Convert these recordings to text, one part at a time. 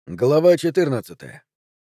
Глава 14.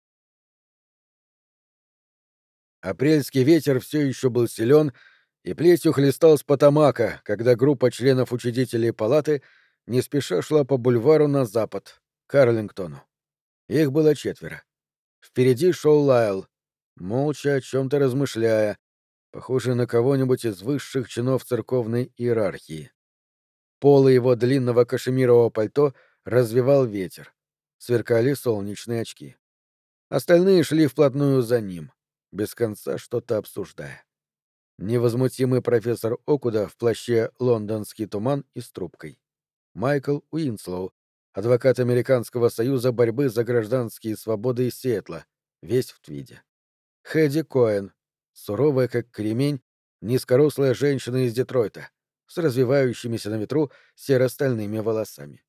Апрельский ветер все еще был силен, и плетью хлестал с Потамака, когда группа членов учредителей палаты не спеша шла по бульвару на запад, к Арлингтону. Их было 4. Впереди шел Лайл, молча о чем-то размышляя, похожий на кого-нибудь из высших чинов церковной иерархии. Полы его длинного кашемирового пальто развевал ветер. Сверкали солнечные очки. Остальные шли вплотную за ним, без конца что-то обсуждая. Невозмутимый профессор Окуда в плаще «Лондонский туман» и с трубкой. Майкл Уинслоу, адвокат Американского союза борьбы за гражданские свободы из Сиэтла, весь в твиде. Хэдди Коэн, суровая как кремень, низкорослая женщина из Детройта, с развивающимися на ветру серо-стальными волосами.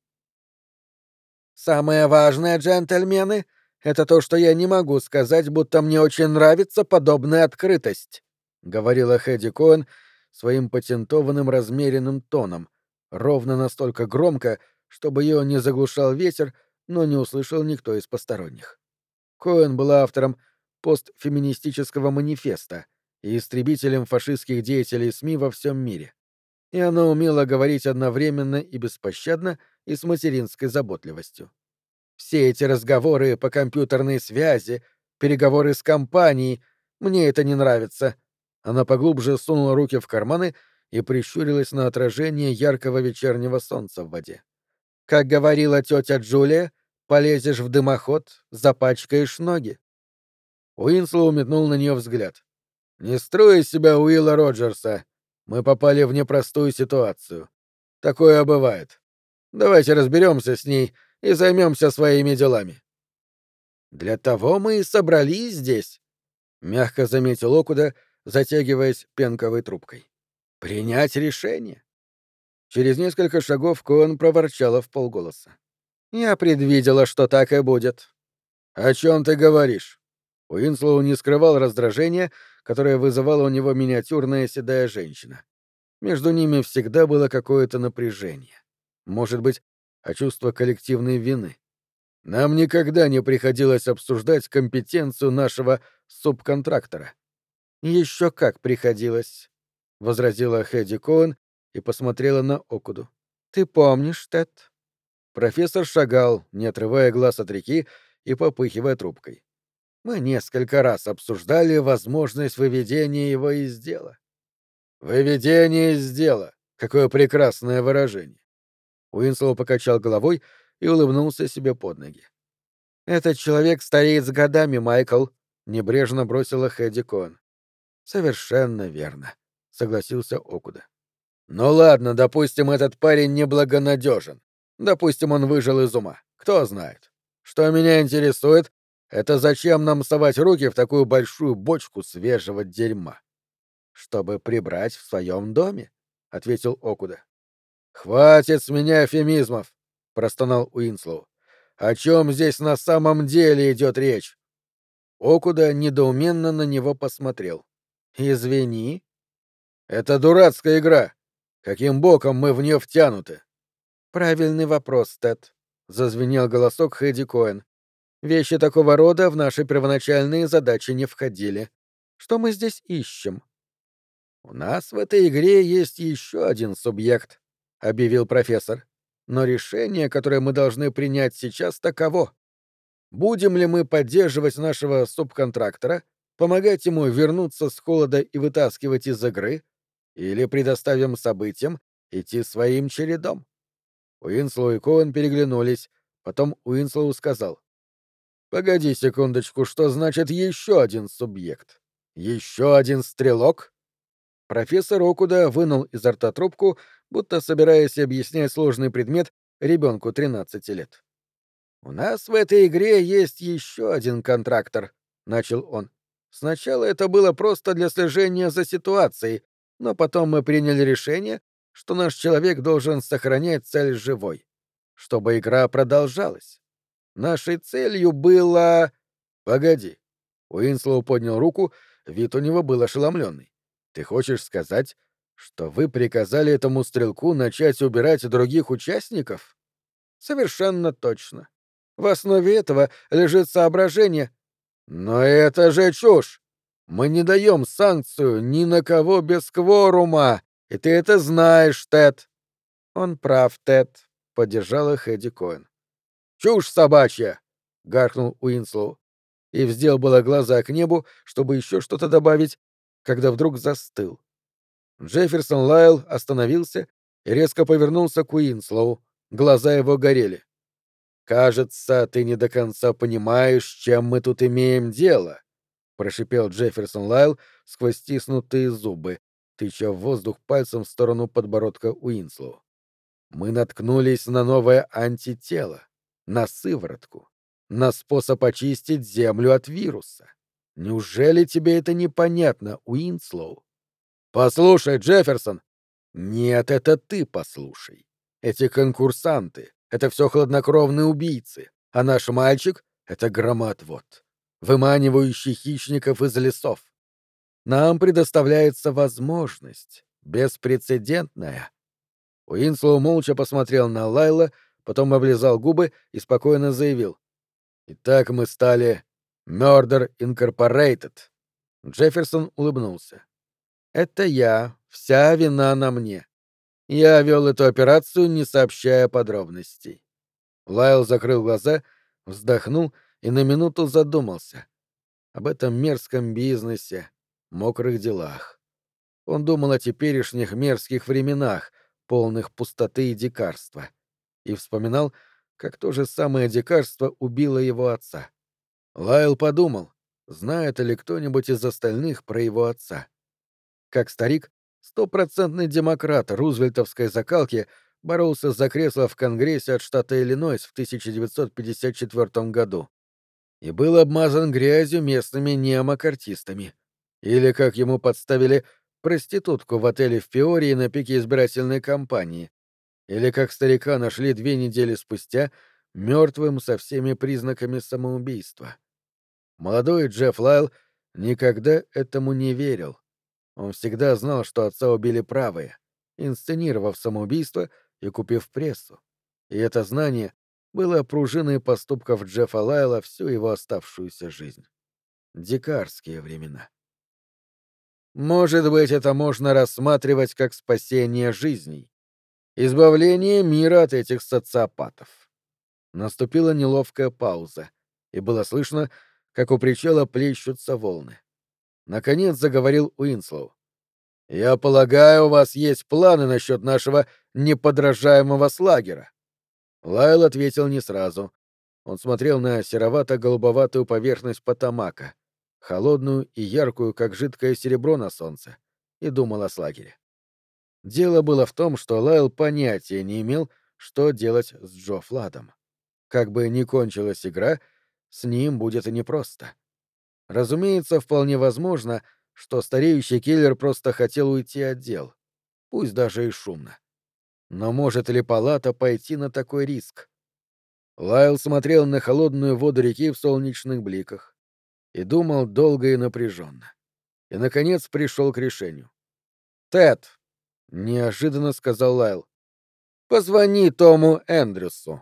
«Самое важное, джентльмены, это то, что я не могу сказать, будто мне очень нравится подобная открытость», — говорила Хэдди Коэн своим патентованным размеренным тоном, ровно настолько громко, чтобы ее не заглушал ветер, но не услышал никто из посторонних. Коэн была автором постфеминистического манифеста и истребителем фашистских деятелей СМИ во всем мире. И она умела говорить одновременно и беспощадно, и с материнской заботливостью. Все эти разговоры по компьютерной связи, переговоры с компанией, мне это не нравится. Она поглубже сунула руки в карманы и прищурилась на отражение яркого вечернего солнца в воде. Как говорила тетя Джулия, полезешь в дымоход, запачкаешь ноги. Уинслоу метнул на нее взгляд. «Не строй из себя Уилла Роджерса. Мы попали в непростую ситуацию. Такое бывает. Давайте разберемся с ней и займемся своими делами». «Для того мы и собрались здесь», — мягко заметил Окуда, затягиваясь пенковой трубкой. «Принять решение». Через несколько шагов Коэн проворчала вполголоса. «Я предвидела, что так и будет». «О чем ты говоришь?» Уинслоу не скрывал раздражения, которое вызывала у него миниатюрная седая женщина. Между ними всегда было какое-то напряжение. Может быть, чувство коллективной вины. Нам никогда не приходилось обсуждать компетенцию нашего субконтрактора. Еще как приходилось, возразила Хэдди Коэн и посмотрела на Окуду. Ты помнишь, Тед? Профессор шагал, не отрывая глаз от реки и попыхивая трубкой. Мы несколько раз обсуждали возможность выведения его из дела. Выведение из дела. Какое прекрасное выражение. Уинслоу покачал головой и улыбнулся себе под ноги. «Этот человек стареет с годами, Майкл», — небрежно бросила Хэдди Коэн. «Совершенно верно», — согласился Окуда. «Ну ладно, допустим, этот парень неблагонадежен. Допустим, он выжил из ума. Кто знает. Что меня интересует, это зачем нам совать руки в такую большую бочку свежего дерьма?» «Чтобы прибрать в своем доме», — ответил Окуда. «Хватит с меня эвфемизмов», — простонал Уинслоу. «О чем здесь на самом деле идет речь?» Окуда недоуменно на него посмотрел. «Извини». «Это дурацкая игра. Каким боком мы в нее втянуты?» «Правильный вопрос, Тед», — зазвенел голосок Хэдди Коэн. «Вещи такого рода в наши первоначальные задачи не входили. Что мы здесь ищем?» «У нас в этой игре есть еще один субъект», — объявил профессор. «Но решение, которое мы должны принять сейчас, таково. Будем ли мы поддерживать нашего субконтрактора, помогать ему вернуться с холода и вытаскивать из игры, или предоставим событиям идти своим чередом?» Уинслоу и Коэн переглянулись, потом Уинслоу сказал. «Погоди секундочку, что значит еще один субъект? Еще один стрелок?» Профессор Окуда вынул изо рта трубку, будто собираясь объяснять сложный предмет ребенку 13 лет. «У нас в этой игре есть еще один контрактор», — начал он. «Сначала это было просто для слежения за ситуацией, но потом мы приняли решение, что наш человек должен сохранять цель живой, чтобы игра продолжалась. Нашей целью было...» «Погоди». Уинслоу поднял руку, вид у него был ошеломленный. «Ты хочешь сказать, что вы приказали этому стрелку начать убирать других участников?» «Совершенно точно. В основе этого лежит соображение. Но это же чушь! Мы не даем санкцию ни на кого без кворума, и ты это знаешь, Тед. Он прав, Тед, — поддержала Хэдди Коэн. Чушь собачья! — гаркнул Уинслоу и вздел было глаза к небу, чтобы еще что-то добавить, когда вдруг застыл. Джефферсон Лайл остановился и резко повернулся к Уинслоу. Глаза его горели. «Кажется, ты не до конца понимаешь, с чем мы тут имеем дело», — прошипел Джефферсон Лайл сквозь стиснутые зубы, тыча в воздух пальцем в сторону подбородка Уинслоу. «Мы наткнулись на новое антитело, на сыворотку, на способ очистить Землю от вируса. Неужели тебе это непонятно, Уинслоу?» «Послушай, Джефферсон!» «Нет, это ты послушай. Эти конкурсанты — это все хладнокровные убийцы, а наш мальчик — это громоотвод, выманивающий хищников из лесов. Нам предоставляется возможность, беспрецедентная». Уинслоу молча посмотрел на Лайла, потом облизал губы и спокойно заявил. «Итак мы стали Murder Incorporated». Джефферсон улыбнулся. «Это я. Вся вина на мне. Я вел эту операцию, не сообщая подробностей». Лайл закрыл глаза, вздохнул и на минуту задумался об этом мерзком бизнесе, мокрых делах. Он думал о теперешних мерзких временах, полных пустоты и дикарства, и вспоминал, как то же самое дикарство убило его отца. Лайл подумал, знает ли кто-нибудь из остальных про его отца. Как старик, стопроцентный демократ рузвельтовской закалки боролся за кресло в Конгрессе от штата Иллинойс в 1954 году и был обмазан грязью местными неомакартистами. Или, как ему подставили, проститутку в отеле в Пиории на пике избирательной кампании. Или, как старика нашли 2 недели спустя, мертвым со всеми признаками самоубийства. Молодой Джефф Лайл никогда этому не верил. Он всегда знал, что отца убили правые, инсценировав самоубийство и купив прессу. И это знание было пружиной поступков Джеффа Лайла всю его оставшуюся жизнь. Дикарские времена. Может быть, это можно рассматривать как спасение жизней, избавление мира от этих социопатов. Наступила неловкая пауза, и было слышно, как у причала плещутся волны. Наконец заговорил Уинслоу. «Я полагаю, у вас есть планы насчет нашего неподражаемого слагера?» Лайл ответил не сразу. Он смотрел на серовато-голубоватую поверхность Потамака, холодную и яркую, как жидкое серебро на солнце, и думал о слагере. Дело было в том, что Лайл понятия не имел, что делать с Джо Фладом. Как бы ни кончилась игра, с ним будет и непросто. Разумеется, вполне возможно, что стареющий киллер просто хотел уйти от дел, пусть даже и шумно. Но может ли палата пойти на такой риск? Лайл смотрел на холодную воду реки в солнечных бликах и думал долго и напряженно. И, наконец, пришел к решению. «Тед», — неожиданно сказал Лайл, — «позвони Тому Эндрюсу».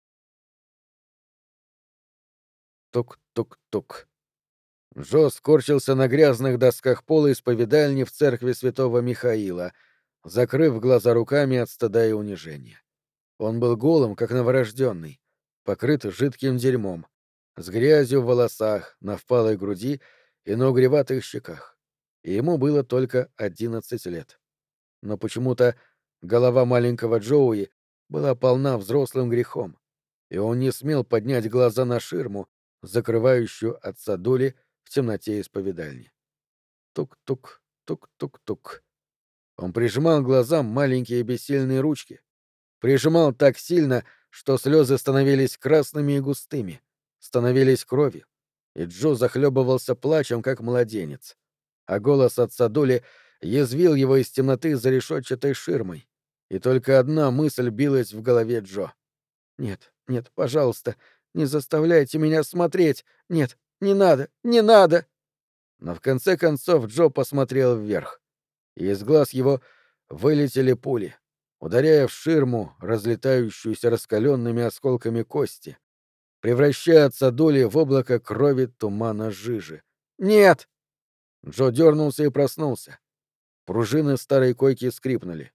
Тук-тук-тук. Джо скорчился на грязных досках пола исповедальни в церкви святого Михаила, закрыв глаза руками от стыда и унижения. Он был голым, как новорожденный, покрыт жидким дерьмом, с грязью в волосах, на впалой груди и на угреватых щеках. И ему было только 11 лет. Но почему-то голова маленького Джоуи была полна взрослым грехом, и он не смел поднять глаза на ширму, закрывающую отца Доли в темноте исповедальни. Тук-тук, тук-тук-тук. Он прижимал к глазам маленькие бессильные ручки. Прижимал так сильно, что слезы становились красными и густыми, становились кровью, и Джо захлебывался плачем, как младенец. А голос отца Доли язвил его из темноты за решетчатой ширмой. И только одна мысль билась в голове Джо. «Нет, нет, пожалуйста, не заставляйте меня смотреть! Нет, не надо, не надо!» Но в конце концов Джо посмотрел вверх, и из глаз его вылетели пули, ударяя в ширму, разлетающуюся раскаленными осколками кости, превращаются доли в облако крови, тумана, жижи. «Нет!» Джо дернулся и проснулся. Пружины старой койки скрипнули.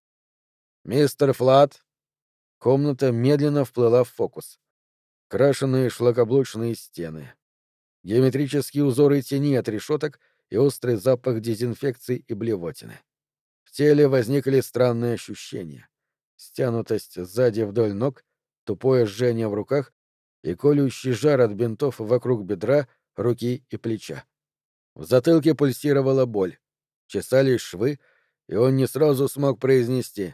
«Мистер Флат!» Комната медленно вплыла в фокус. Крашеные шлакоблочные стены. Геометрические узоры тени от решеток и острый запах дезинфекции и блевотины. В теле возникли странные ощущения. Стянутость сзади вдоль ног, тупое жжение в руках и колющий жар от бинтов вокруг бедра, руки и плеча. В затылке пульсировала боль. Чесались швы, и он не сразу смог произнести.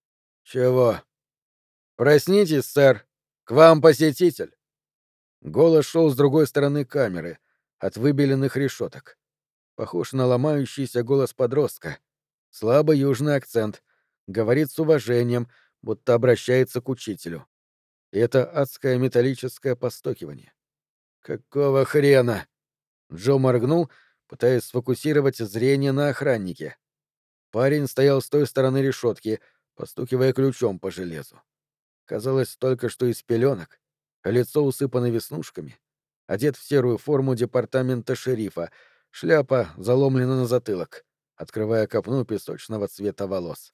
«Чего?» «Проснитесь, сэр! К вам посетитель!» Голос шел с другой стороны камеры, от выбеленных решеток. Похож на ломающийся голос подростка. Слабый южный акцент. Говорит с уважением, будто обращается к учителю. И это адское металлическое постукивание. «Какого хрена?» Джо моргнул, пытаясь сфокусировать зрение на охраннике. Парень стоял с той стороны решетки, постукивая ключом по железу. Казалось, только что из пеленок, а лицо усыпано веснушками. Одет в серую форму департамента шерифа, шляпа заломлена на затылок, открывая копну песочного цвета волос.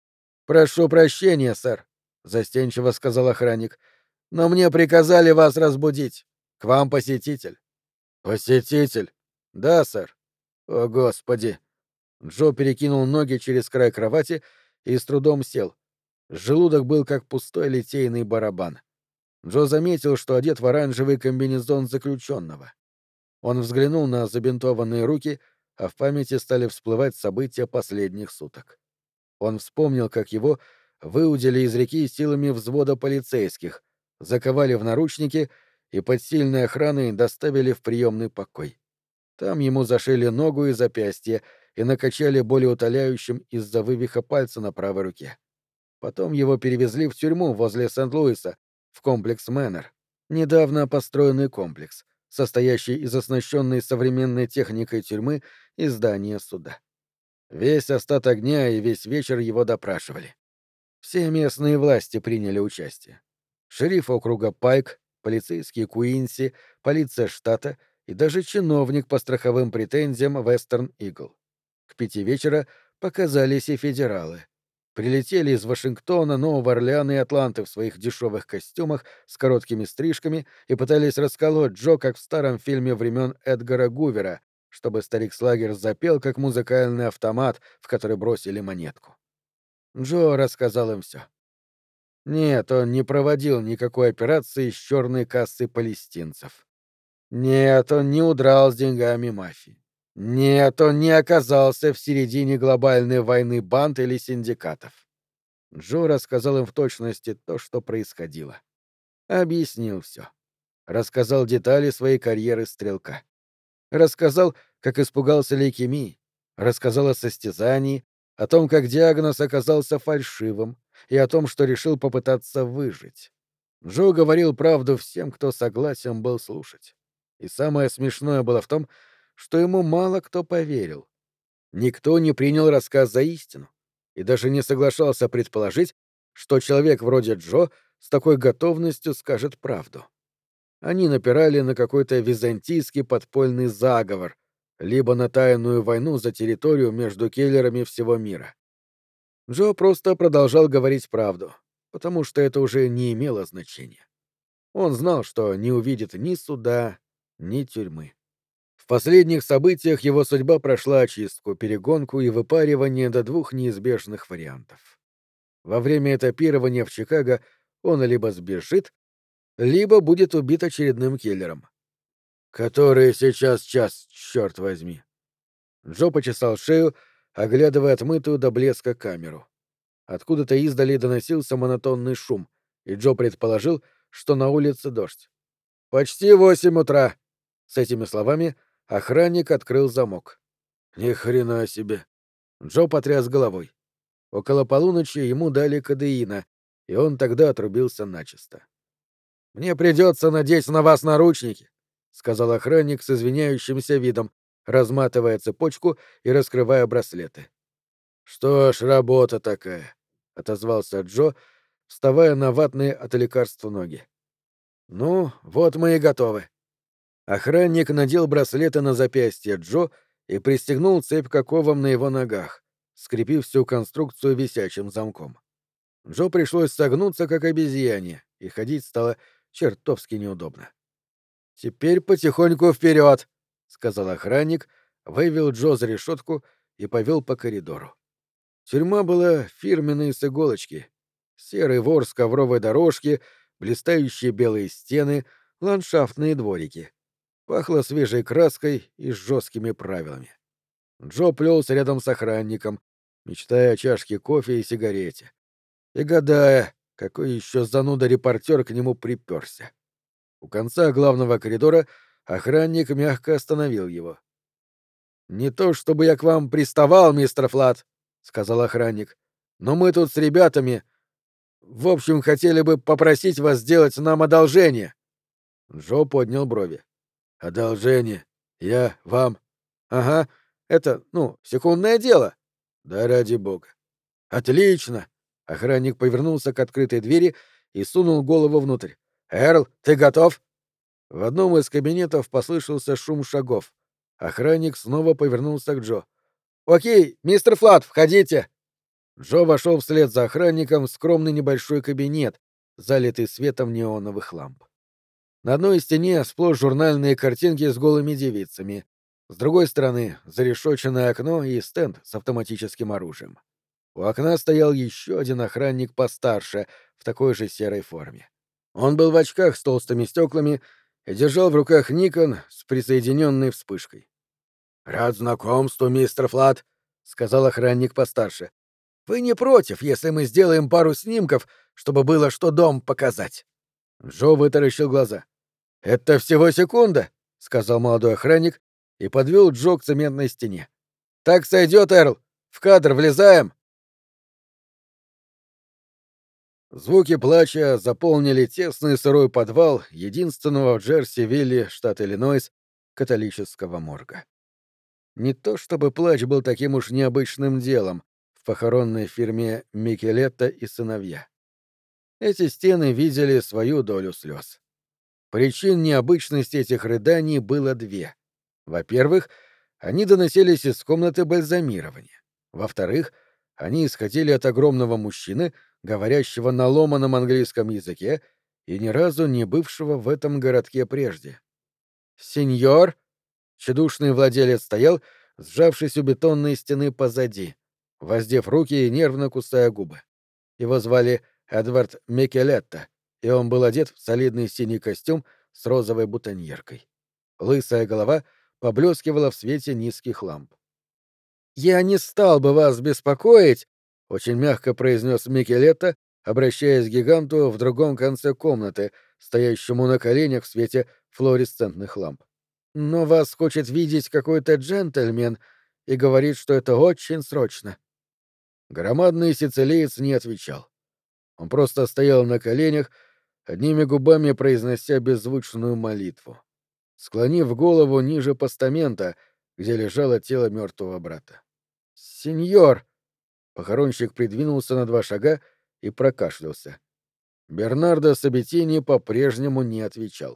«Прошу прощения, сэр», — застенчиво сказал охранник, — «но мне приказали вас разбудить. К вам посетитель». «Посетитель?» «Да, сэр». «О, Господи!» Джо перекинул ноги через край кровати и с трудом сел. Желудок был как пустой литейный барабан. Джо заметил, что одет в оранжевый комбинезон заключенного. Он взглянул на забинтованные руки, а в памяти стали всплывать события последних суток. Он вспомнил, как его выудили из реки силами взвода полицейских, заковали в наручники и под сильной охраной доставили в приемный покой. Там ему зашили ногу и запястье и накачали болеутоляющим из-за вывиха пальца на правой руке. Потом его перевезли в тюрьму возле Сент-Луиса, в комплекс Мэннер, недавно построенный комплекс, состоящий из оснащенной современной техникой тюрьмы и здания суда. Весь остаток дня и весь вечер его допрашивали. Все местные власти приняли участие. Шериф округа Пайк, полицейские Куинси, полиция штата и даже чиновник по страховым претензиям Вестерн Игл. К 5 вечера показались и федералы. Прилетели из Вашингтона, Нового Орлеана и Атланты в своих дешевых костюмах с короткими стрижками и пытались расколоть Джо, как в старом фильме времен Эдгара Гувера, чтобы старик Слагер запел, как музыкальный автомат, в который бросили монетку. Джо рассказал им все. Нет, он не проводил никакой операции с черной кассой палестинцев. Нет, он не удрал с деньгами мафии. Нет, он не оказался в середине глобальной войны банд или синдикатов. Джо рассказал им в точности то, что происходило. Объяснил все. Рассказал детали своей карьеры стрелка. Рассказал, как испугался лейкемии. Рассказал о состязании, о том, как диагноз оказался фальшивым, и о том, что решил попытаться выжить. Джо говорил правду всем, кто согласен был слушать. И самое смешное было в том, что ему мало кто поверил. Никто не принял рассказ за истину и даже не соглашался предположить, что человек вроде Джо с такой готовностью скажет правду. Они напирали на какой-то византийский подпольный заговор, либо на тайную войну за территорию между киллерами всего мира. Джо просто продолжал говорить правду, потому что это уже не имело значения. Он знал, что не увидит ни суда, ни тюрьмы. В последних событиях его судьба прошла очистку, перегонку и выпаривание до двух неизбежных вариантов. Во время этапирования в Чикаго он либо сбежит, либо будет убит очередным киллером. «Который сейчас час, черт возьми!» Джо почесал шею, оглядывая отмытую до блеска камеру. Откуда-то издали доносился монотонный шум, и Джо предположил, что на улице дождь. «Почти 8 утра!» С этими словами охранник открыл замок. «Ни хрена себе!» Джо потряс головой. Около полуночи ему дали кодеина, и он тогда отрубился начисто. «Мне придется надеть на вас наручники», — сказал охранник с извиняющимся видом, разматывая цепочку и раскрывая браслеты. «Что ж, работа такая», — отозвался Джо, вставая на ватные от лекарства ноги. Ну, вот мы и готовы. Охранник надел браслеты на запястье Джо и пристегнул цепь к оковам на его ногах, скрепив всю конструкцию висячим замком. Джо пришлось согнуться, как обезьяне, и ходить стало чертовски неудобно. «Теперь потихоньку вперед, сказал охранник, вывел Джо за решетку и повел по коридору. Тюрьма была фирменной с иголочки. Серый вор с ковровой дорожки, блистающие белые стены, ландшафтные дворики. Пахло свежей краской и жесткими правилами. Джо плелся рядом с охранником, мечтая о чашке кофе и сигарете. И гадая, какой еще зануда репортер к нему приперся. У конца главного коридора охранник мягко остановил его. «Не то чтобы я к вам приставал, мистер Флат», — сказал охранник, — «но мы тут с ребятами, в общем, хотели бы попросить вас сделать нам одолжение». Джо поднял брови. «Одолжение? Я вам?» «Ага, это, секундное дело». «Да ради бога». «Отлично!» Охранник повернулся к открытой двери и сунул голову внутрь. «Эрл, ты готов?» В одном из кабинетов послышался шум шагов. Охранник снова повернулся к Джо. «Окей, мистер Флат, входите!» Джо вошел вслед за охранником в скромный небольшой кабинет, залитый светом неоновых ламп. На одной стене сплошь журнальные картинки с голыми девицами. С другой стороны — зарешоченное окно и стенд с автоматическим оружием. У окна стоял еще один охранник постарше, в такой же серой форме. Он был в очках с толстыми стеклами и держал в руках Никон с присоединенной вспышкой. «Рад знакомству, мистер Флат», — сказал охранник постарше. «Вы не против, если мы сделаем пару снимков, чтобы было что дом показать?» Джо вытаращил глаза. «Это всего секунда», — сказал молодой охранник и подвел Джо к цементной стене. «Так сойдет, Эрл. В кадр влезаем». Звуки плача заполнили тесный сырой подвал единственного в Джерси-Вилле, штат Иллинойс, католического морга. Не то чтобы плач был таким уж необычным делом в похоронной фирме Микелетта и сыновья. Эти стены видели свою долю слез. Причин необычности этих рыданий было две. Во-первых, они доносились из комнаты бальзамирования. Во-вторых, они исходили от огромного мужчины, говорящего на ломаном английском языке и ни разу не бывшего в этом городке прежде. «Сеньор!» Тщедушный владелец стоял, сжавшись у бетонной стены позади, воздев руки и нервно кусая губы. Его звали Эдвард Микелетта, и он был одет в солидный синий костюм с розовой бутоньеркой. Лысая голова поблескивала в свете низких ламп. «Я не стал бы вас беспокоить», — очень мягко произнес Микелетта, обращаясь к гиганту в другом конце комнаты, стоящему на коленях в свете флуоресцентных ламп. «Но вас хочет видеть какой-то джентльмен и говорит, что это очень срочно». Громадный сицилиец не отвечал. Он просто стоял на коленях, одними губами произнося беззвучную молитву, склонив голову ниже постамента, где лежало тело мертвого брата. «Сеньор!» Похоронщик придвинулся на 2 шага и прокашлялся. Бернардо Сабетини по-прежнему не отвечал.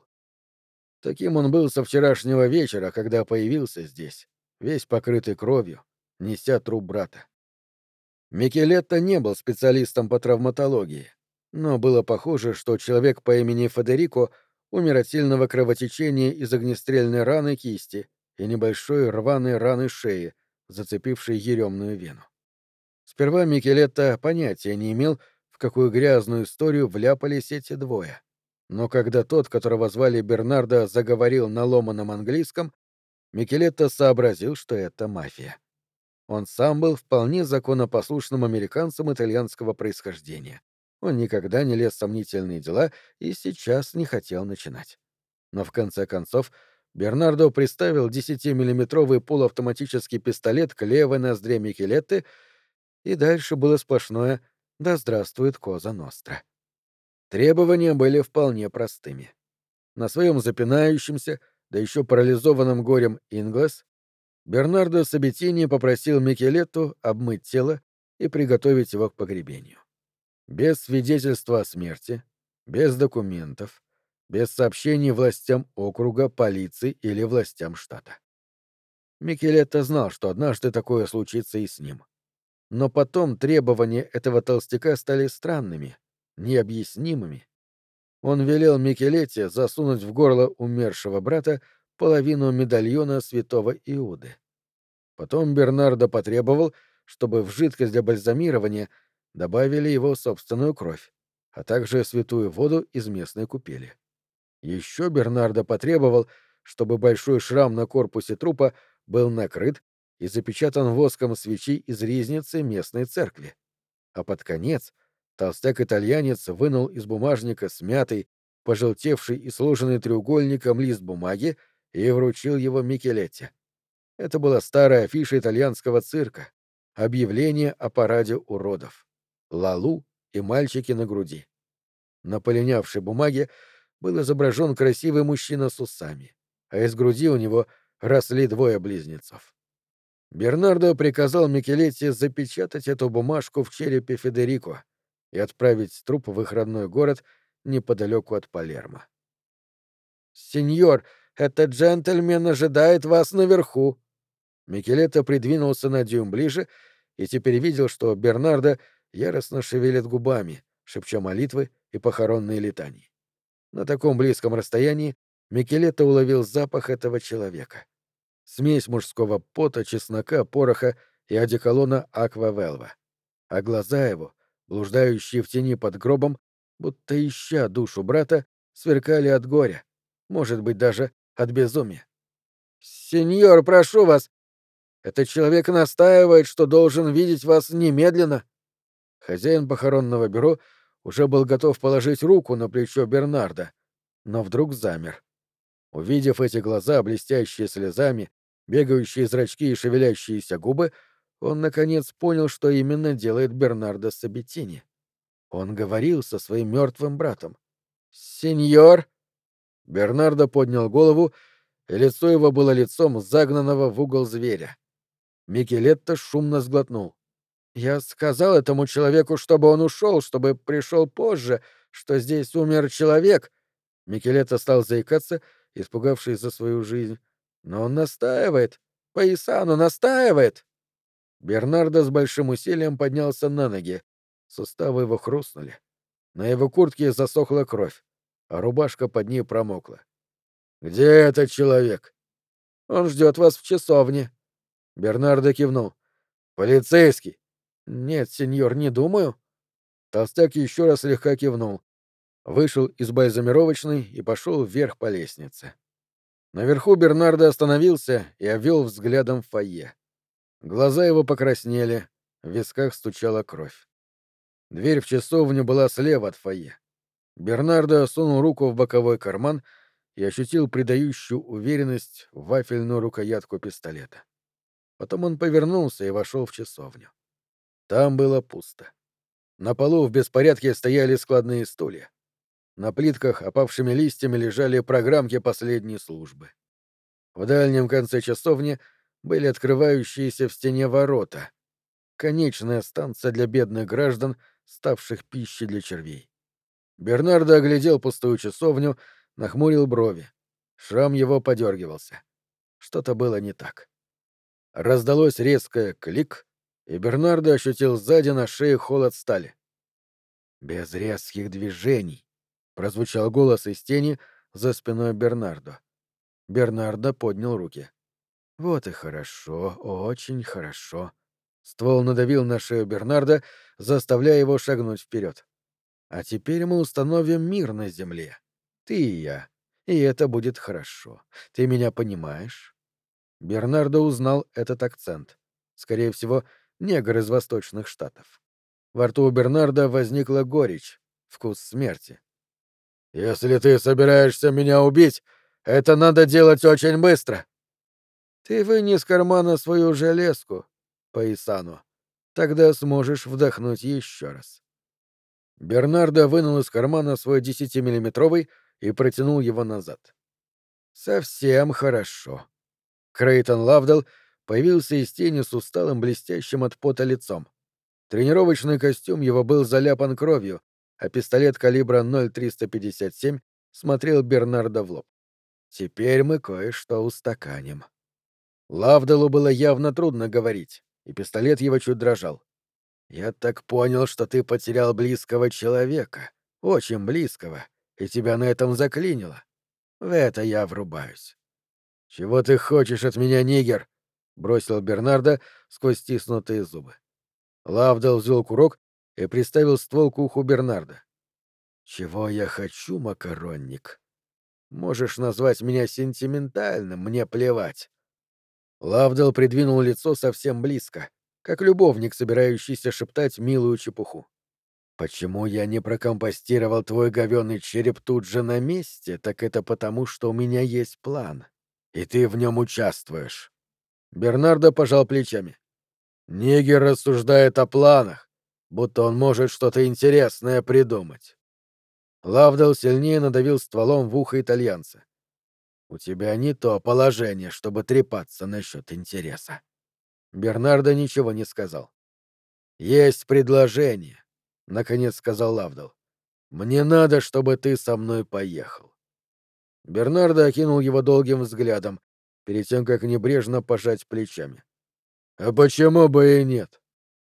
Таким он был со вчерашнего вечера, когда появился здесь, весь покрытый кровью, неся труп брата. Микелетто не был специалистом по травматологии, но было похоже, что человек по имени Федерико умер от сильного кровотечения из огнестрельной раны кисти и небольшой рваной раны шеи, зацепившей еремную вену. Сперва Микелетто понятия не имел, в какую грязную историю вляпались эти двое. Но когда тот, которого звали Бернардо, заговорил на ломаном английском, Микелетто сообразил, что это мафия. Он сам был вполне законопослушным американцем итальянского происхождения. Он никогда не лез в сомнительные дела и сейчас не хотел начинать. Но в конце концов Бернардо приставил 10-миллиметровый полуавтоматический пистолет к левой ноздре Микелетты, и дальше было сплошное «Да здравствует Коза Ностра». Требования были вполне простыми. На своем запинающемся, да еще парализованном горем Инглес, Бернардо Сабетини попросил Микелетту обмыть тело и приготовить его к погребению. Без свидетельства о смерти, без документов, без сообщений властям округа, полиции или властям штата. Микелетто знал, что однажды такое случится и с ним. Но потом требования этого толстяка стали странными, необъяснимыми. Он велел Микелете засунуть в горло умершего брата половину медальона святого Иуды. Потом Бернардо потребовал, чтобы в жидкость для бальзамирования добавили его собственную кровь, а также святую воду из местной купели. Еще Бернардо потребовал, чтобы большой шрам на корпусе трупа был накрыт и запечатан воском свечи из ризницы местной церкви. А под конец толстяк-итальянец вынул из бумажника смятый, пожелтевший и сложенный треугольником лист бумаги и вручил его Микелетте. Это была старая афиша итальянского цирка, объявление о параде уродов. Лалу и мальчики на груди. На полинявшей бумаге был изображен красивый мужчина с усами, а из груди у него росли двое близнецов. Бернардо приказал Микелетти запечатать эту бумажку в черепе Федерико и отправить труп в их родной город неподалеку от Палермо. «Сеньор, этот джентльмен ожидает вас наверху!» Микелетто придвинулся на дюйм ближе и теперь видел, что Бернардо яростно шевелит губами, шепча молитвы и похоронные летании. На таком близком расстоянии Микелетто уловил запах этого человека. Смесь мужского пота, чеснока, пороха и одеколона Аквавелва. А глаза его, блуждающие в тени под гробом, будто ища душу брата, сверкали от горя, может быть, даже от безумия. «Сеньор, прошу вас! Этот человек настаивает, что должен видеть вас немедленно!» Хозяин похоронного бюро уже был готов положить руку на плечо Бернарда, но вдруг замер. Увидев эти глаза, блестящие слезами, бегающие зрачки и шевелящиеся губы, он, наконец, понял, что именно делает Бернардо Саббетини. Он говорил со своим мертвым братом. «Сеньор!» Бернардо поднял голову, и лицо его было лицом загнанного в угол зверя. Микелетто шумно сглотнул. «Я сказал этому человеку, чтобы он ушел, чтобы пришел позже, что здесь умер человек». Микелетто стал заикаться, испугавшись за свою жизнь. «Но он настаивает. Паисано настаивает!» Бернардо с большим усилием поднялся на ноги. Суставы его хрустнули. На его куртке засохла кровь, а рубашка под ней промокла. «Где этот человек?» «Он ждет вас в часовне». Бернардо кивнул. «Полицейский?» «Нет, сеньор, не думаю». Толстяк еще раз слегка кивнул. Вышел из бальзамировочной и пошел вверх по лестнице. Наверху Бернардо остановился и обвел взглядом фойе. Глаза его покраснели, в висках стучала кровь. Дверь в часовню была слева от фойе. Бернардо сунул руку в боковой карман и ощутил придающую уверенность в вафельную рукоятку пистолета. Потом он повернулся и вошел в часовню. Там было пусто. На полу в беспорядке стояли складные стулья. На плитках опавшими листьями лежали программки последней службы. В дальнем конце часовни были открывающиеся в стене ворота. Конечная станция для бедных граждан, ставших пищей для червей. Бернардо оглядел пустую часовню, нахмурил брови. Шрам его подергивался. Что-то было не так. Раздалось резкое клик, и Бернардо ощутил сзади на шее холод стали. «Без резких движений», — прозвучал голос из тени за спиной Бернардо. Бернардо поднял руки. «Вот и хорошо, очень хорошо». Ствол надавил на шею Бернардо, заставляя его шагнуть вперед. «А теперь мы установим мир на земле. Ты и я. И это будет хорошо. Ты меня понимаешь?» Бернардо узнал этот акцент. Скорее всего, негр из восточных штатов. Во рту у Бернардо возникла горечь, вкус смерти. «Если ты собираешься меня убить, это надо делать очень быстро!» «Ты вынь из кармана свою железку, Паисано. Тогда сможешь вдохнуть еще раз». Бернардо вынул из кармана свой 10-миллиметровый и протянул его назад. «Совсем хорошо». Крейтон Лавдell появился из тени с усталым блестящим от пота лицом. Тренировочный костюм его был заляпан кровью, а пистолет калибра 0,357 смотрел Бернарда в лоб. «Теперь мы кое-что устаканим». Лавделу было явно трудно говорить, и пистолет его чуть дрожал. «Я так понял, что ты потерял близкого человека, очень близкого, и тебя на этом заклинило. В это я врубаюсь». «Чего ты хочешь от меня, нигер?» — бросил Бернарда сквозь стиснутые зубы. Лавдел взял курок и приставил ствол к уху Бернарда. «Чего я хочу, макаронник? Можешь назвать меня сентиментальным, мне плевать». Лавдел придвинул лицо совсем близко, как любовник, собирающийся шептать милую чепуху. «Почему я не прокомпостировал твой говёный череп тут же на месте, так это потому, что у меня есть план, и ты в нем участвуешь». Бернардо пожал плечами. «Нигер рассуждает о планах, будто он может что-то интересное придумать». Лавдел сильнее надавил стволом в ухо итальянца. «У тебя не то положение, чтобы трепаться насчет интереса». Бернардо ничего не сказал. «Есть предложение», — наконец сказал Лавдел. «Мне надо, чтобы ты со мной поехал». Бернардо окинул его долгим взглядом, перед тем, как небрежно пожать плечами. «А почему бы и нет?»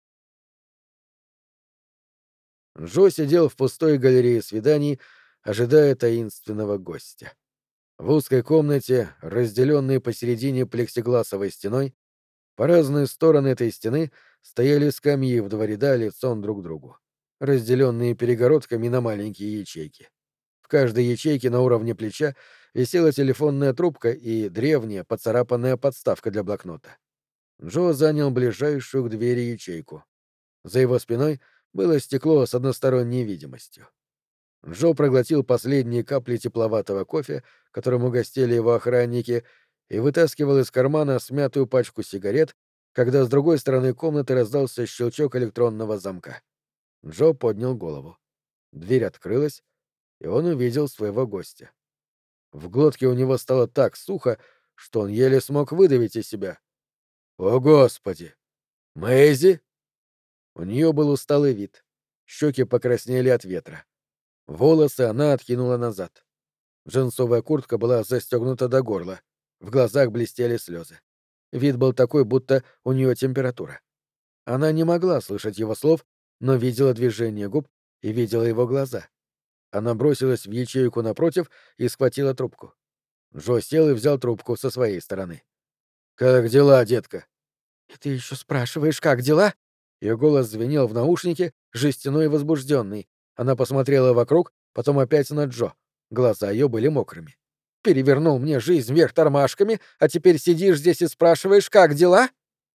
Джо сидел в пустой галерее свиданий, ожидая таинственного гостя. В узкой комнате, разделенной посередине плексигласовой стеной, по разные стороны этой стены стояли скамьи в два ряда лицом друг к другу, разделенные перегородками на маленькие ячейки. В каждой ячейке на уровне плеча висела телефонная трубка и древняя поцарапанная подставка для блокнота. Джо занял ближайшую к двери ячейку. За его спиной было стекло с односторонней видимостью. Джо проглотил последние капли тепловатого кофе, которым угостили его охранники, и вытаскивал из кармана смятую пачку сигарет, когда с другой стороны комнаты раздался щелчок электронного замка. Джо поднял голову. Дверь открылась, и он увидел своего гостя. В глотке у него стало так сухо, что он еле смог выдавить из себя. «О, Господи! Мэйзи?» У нее был усталый вид. Щеки покраснели от ветра. Волосы она откинула назад. Джинсовая куртка была застегнута до горла. В глазах блестели слезы. Вид был такой, будто у нее температура. Она не могла слышать его слов, но видела движение губ и видела его глаза. Она бросилась в ячейку напротив и схватила трубку. Джо сел и взял трубку со своей стороны. «Как дела, детка?» «И ты еще спрашиваешь, как дела?» Ее голос звенел в наушнике, жестяной и возбужденный. Она посмотрела вокруг, потом опять на Джо. Глаза ее были мокрыми. «Перевернул мне жизнь вверх тормашками, а теперь сидишь здесь и спрашиваешь, как дела?»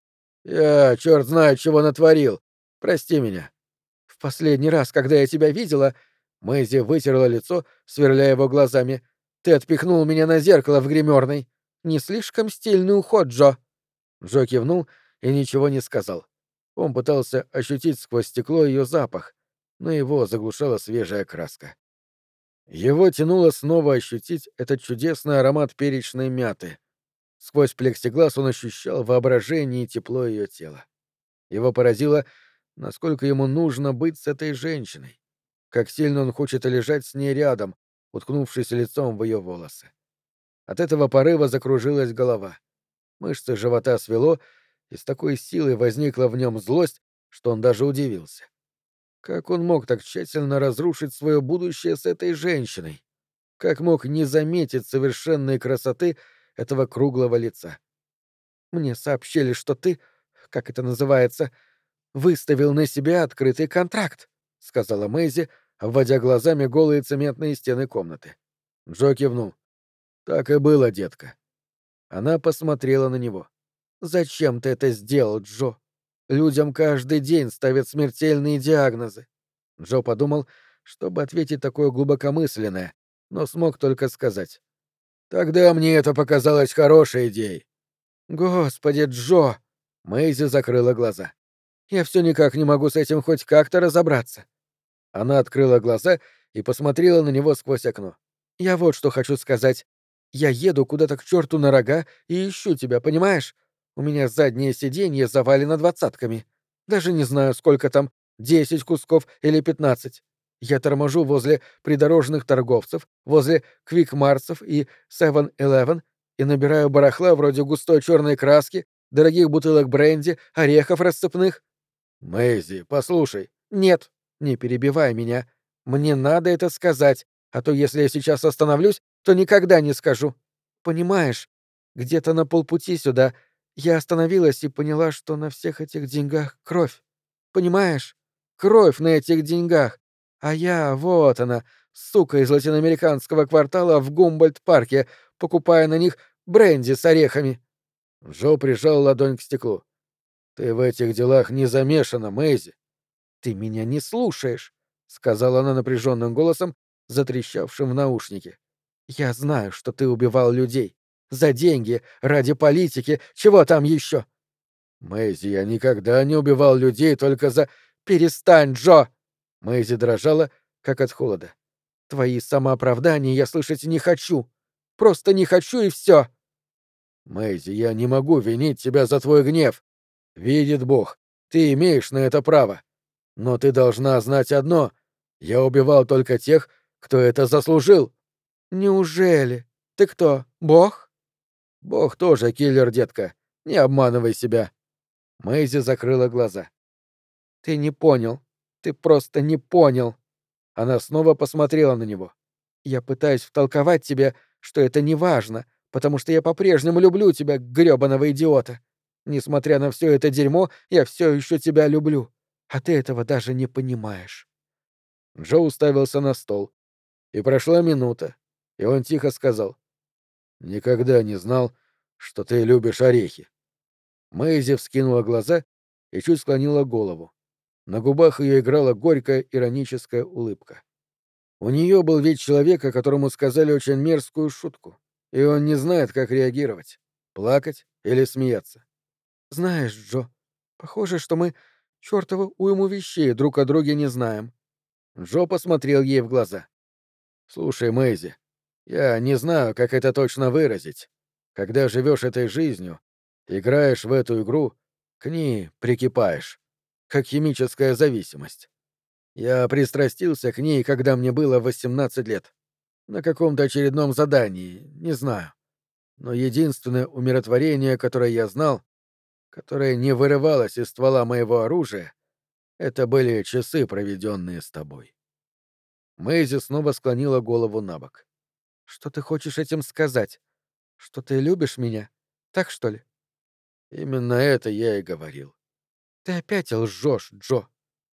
«Я черт знает, чего натворил. Прости меня». «В последний раз, когда я тебя видела...» Мэйзи вытерла лицо, сверляя его глазами. «Ты отпихнул меня на зеркало в гримерной. Не слишком стильный уход, Джо». Джо кивнул и ничего не сказал. Он пытался ощутить сквозь стекло ее запах, но его заглушала свежая краска. Его тянуло снова ощутить этот чудесный аромат перечной мяты. Сквозь плексиглаз он ощущал воображение и тепло ее тела. Его поразило, насколько ему нужно быть с этой женщиной, как сильно он хочет лежать с ней рядом, уткнувшись лицом в ее волосы. От этого порыва закружилась голова. Мышцы живота свело, и с такой силой возникла в нем злость, что он даже удивился. Как он мог так тщательно разрушить свое будущее с этой женщиной? Как мог не заметить совершенной красоты этого круглого лица? «Мне сообщили, что ты, как это называется, выставил на себя открытый контракт», — сказала Мэйзи, обводя глазами голые цементные стены комнаты. Джо кивнул. «Так и было, детка». Она посмотрела на него. «Зачем ты это сделал, Джо? Людям каждый день ставят смертельные диагнозы». Джо подумал, чтобы ответить такое глубокомысленное, но смог только сказать. «Тогда мне это показалось хорошей идеей». «Господи, Джо!» Мэйзи закрыла глаза. «Я все никак не могу с этим хоть как-то разобраться». Она открыла глаза и посмотрела на него сквозь окно. «Я вот что хочу сказать. Я еду куда-то к черту на рога и ищу тебя, понимаешь? У меня заднее сиденье завалено двадцатками. Даже не знаю, сколько там, 10 кусков или 15. Я торможу возле придорожных торговцев, возле Квикмарцев и 7-Eleven и набираю барахла вроде густой черной краски, дорогих бутылок бренди, орехов рассыпных. Мэйзи, послушай. Нет, не перебивай меня. Мне надо это сказать, а то если я сейчас остановлюсь, то никогда не скажу. Понимаешь, где-то на полпути сюда я остановилась и поняла, что на всех этих деньгах кровь. Понимаешь? Кровь на этих деньгах. А я, вот она, сука из латиноамериканского квартала в Гумбольдт-парке, покупая на них бренди с орехами. Джо прижал ладонь к стеклу. «Ты в этих делах не замешана, Мэйзи». «Ты меня не слушаешь», — сказала она напряженным голосом, затрещавшим в наушнике. «Я знаю, что ты убивал людей. За деньги, ради политики, чего там еще?» «Мэйзи, я никогда не убивал людей только за...» «Перестань, Джо!» Мэйзи дрожала, как от холода. «Твои самооправдания я слышать не хочу. Просто не хочу, и все!» «Мэйзи, я не могу винить тебя за твой гнев. Видит Бог, ты имеешь на это право. Но ты должна знать одно: я убивал только тех, кто это заслужил». «Неужели? Ты кто, Бог?» «Бог тоже киллер, детка. Не обманывай себя». Мэйзи закрыла глаза. «Ты не понял. Ты просто не понял». Она снова посмотрела на него. «Я пытаюсь втолковать тебе, что это не важно, потому что я по-прежнему люблю тебя, грёбаного идиота. Несмотря на все это дерьмо, я все еще тебя люблю. А ты этого даже не понимаешь». Джо уставился на стол. И прошла минута, и он тихо сказал: «Никогда не знал, что ты любишь орехи». Мэйзи вскинула глаза и чуть склонила голову. На губах ее играла горькая ироническая улыбка. У нее был вид человека, которому сказали очень мерзкую шутку, и он не знает, как реагировать — плакать или смеяться. «Знаешь, Джо, похоже, что мы чёртову уйму вещей друг о друге не знаем». Джо посмотрел ей в глаза. «Слушай, Мэйзи, я не знаю, как это точно выразить. Когда живешь этой жизнью, играешь в эту игру, к ней прикипаешь, как химическая зависимость. Я пристрастился к ней, когда мне было 18 лет. На каком-то очередном задании, не знаю. Но единственное умиротворение, которое я знал, которое не вырывалось из ствола моего оружия, это были часы, проведенные с тобой». Мэйзи снова склонила голову на бок. «Что ты хочешь этим сказать? Что ты любишь меня? Так что ли?» «Именно это я и говорил». «Ты опять лжешь, Джо».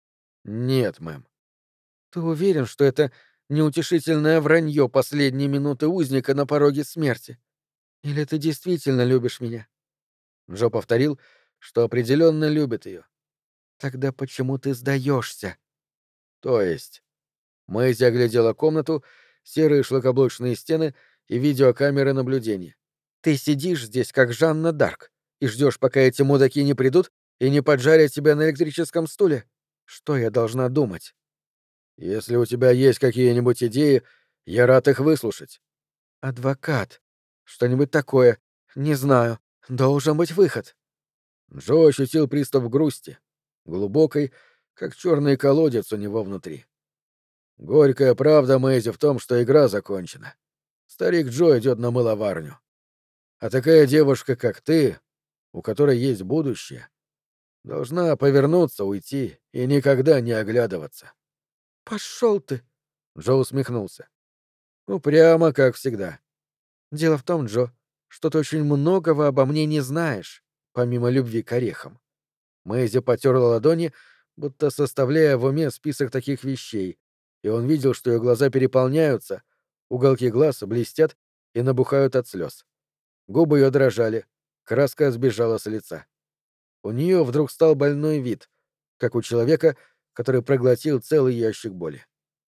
«Нет, мэм». «Ты уверен, что это неутешительное вранье последней минуты узника на пороге смерти? Или ты действительно любишь меня?» Джо повторил, что определенно любит ее. «Тогда почему ты сдаешься?» «То есть...» Мэйзи оглядела комнату, серые шлакоблочные стены и видеокамеры наблюдения. «Ты сидишь здесь, как Жанна Дарк, и ждешь, пока эти мудаки не придут и не поджарят тебя на электрическом стуле? Что я должна думать?» «Если у тебя есть какие-нибудь идеи, я рад их выслушать». «Адвокат. Что-нибудь такое. Не знаю. Должен быть выход». Джо ощутил приступ грусти, глубокой, как черный колодец у него внутри. Горькая правда, Мэйзи, в том, что игра закончена. Старик Джо идет на мыловарню. А такая девушка, как ты, у которой есть будущее, должна повернуться, уйти и никогда не оглядываться. Пошел ты! Джо усмехнулся. Ну, прямо как всегда. Дело в том, Джо, что ты очень многого обо мне не знаешь, помимо любви к орехам. Мэйзи потерла ладони, будто составляя в уме список таких вещей, и он видел, что ее глаза переполняются, уголки глаз блестят и набухают от слез. Губы ее дрожали, краска сбежала с лица. У нее вдруг стал больной вид, как у человека, который проглотил целый ящик боли.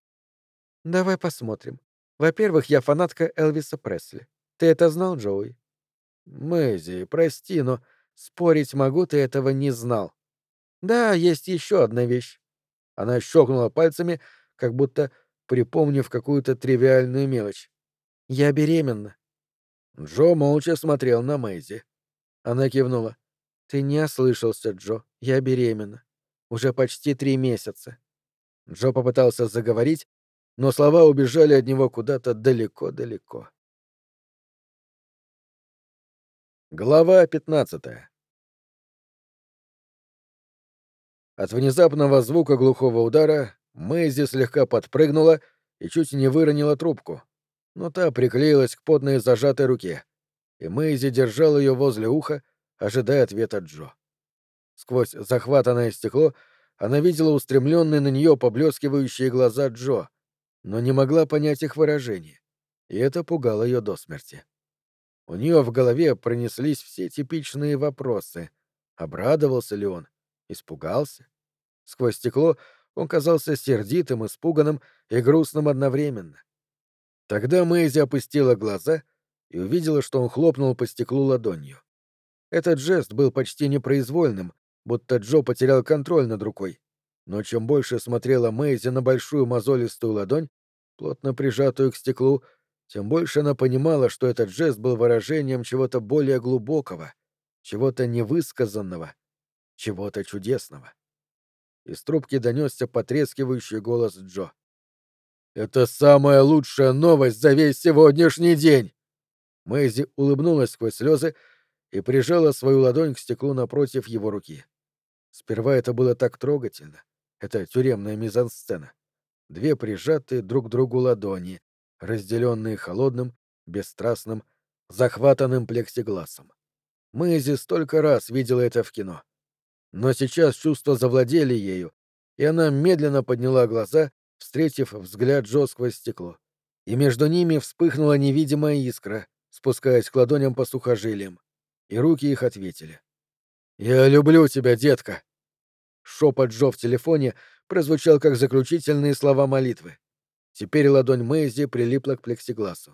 «Давай посмотрим. Во-первых, я фанатка Элвиса Пресли. Ты это знал, Джоуи?» «Мэйзи, прости, но спорить могу, ты этого не знал. Да, есть еще одна вещь». Она щелкнула пальцами, как будто припомнив какую-то тривиальную мелочь. «Я беременна». Джо молча смотрел на Мэйзи. Она кивнула. «Ты не ослышался, Джо. Я беременна. Уже почти 3 месяца». Джо попытался заговорить, но слова убежали от него куда-то далеко-далеко. Глава 15. От внезапного звука глухого удара Мэйзи слегка подпрыгнула и чуть не выронила трубку, но та приклеилась к потной зажатой руке, и Мэйзи держал ее возле уха, ожидая ответа Джо. Сквозь захватанное стекло она видела устремленные на нее поблескивающие глаза Джо, но не могла понять их выражение, и это пугало ее до смерти. У нее в голове пронеслись все типичные вопросы. Обрадовался ли он? Испугался? Сквозь стекло он казался сердитым, испуганным и грустным одновременно. Тогда Мэйзи опустила глаза и увидела, что он хлопнул по стеклу ладонью. Этот жест был почти непроизвольным, будто Джо потерял контроль над рукой. Но чем больше смотрела Мэйзи на большую мозолистую ладонь, плотно прижатую к стеклу, тем больше она понимала, что этот жест был выражением чего-то более глубокого, чего-то невысказанного, чего-то чудесного. Из трубки донесся потрескивающий голос Джо. «Это самая лучшая новость за весь сегодняшний день!» Мэйзи улыбнулась сквозь слезы и прижала свою ладонь к стеклу напротив его руки. Сперва это было так трогательно. Это тюремная мизансцена. Две прижатые друг к другу ладони, разделенные холодным, бесстрастным, захватанным плексигласом. Мэйзи столько раз видела это в кино. Но сейчас чувства завладели ею, и она медленно подняла глаза, встретив взгляд Джо сквозь стекло. И между ними вспыхнула невидимая искра, спускаясь к ладоням по сухожилиям. И руки их ответили. «Я люблю тебя, детка!» Шепот Джо в телефоне прозвучал как заключительные слова молитвы. Теперь ладонь Мэйзи прилипла к плексигласу.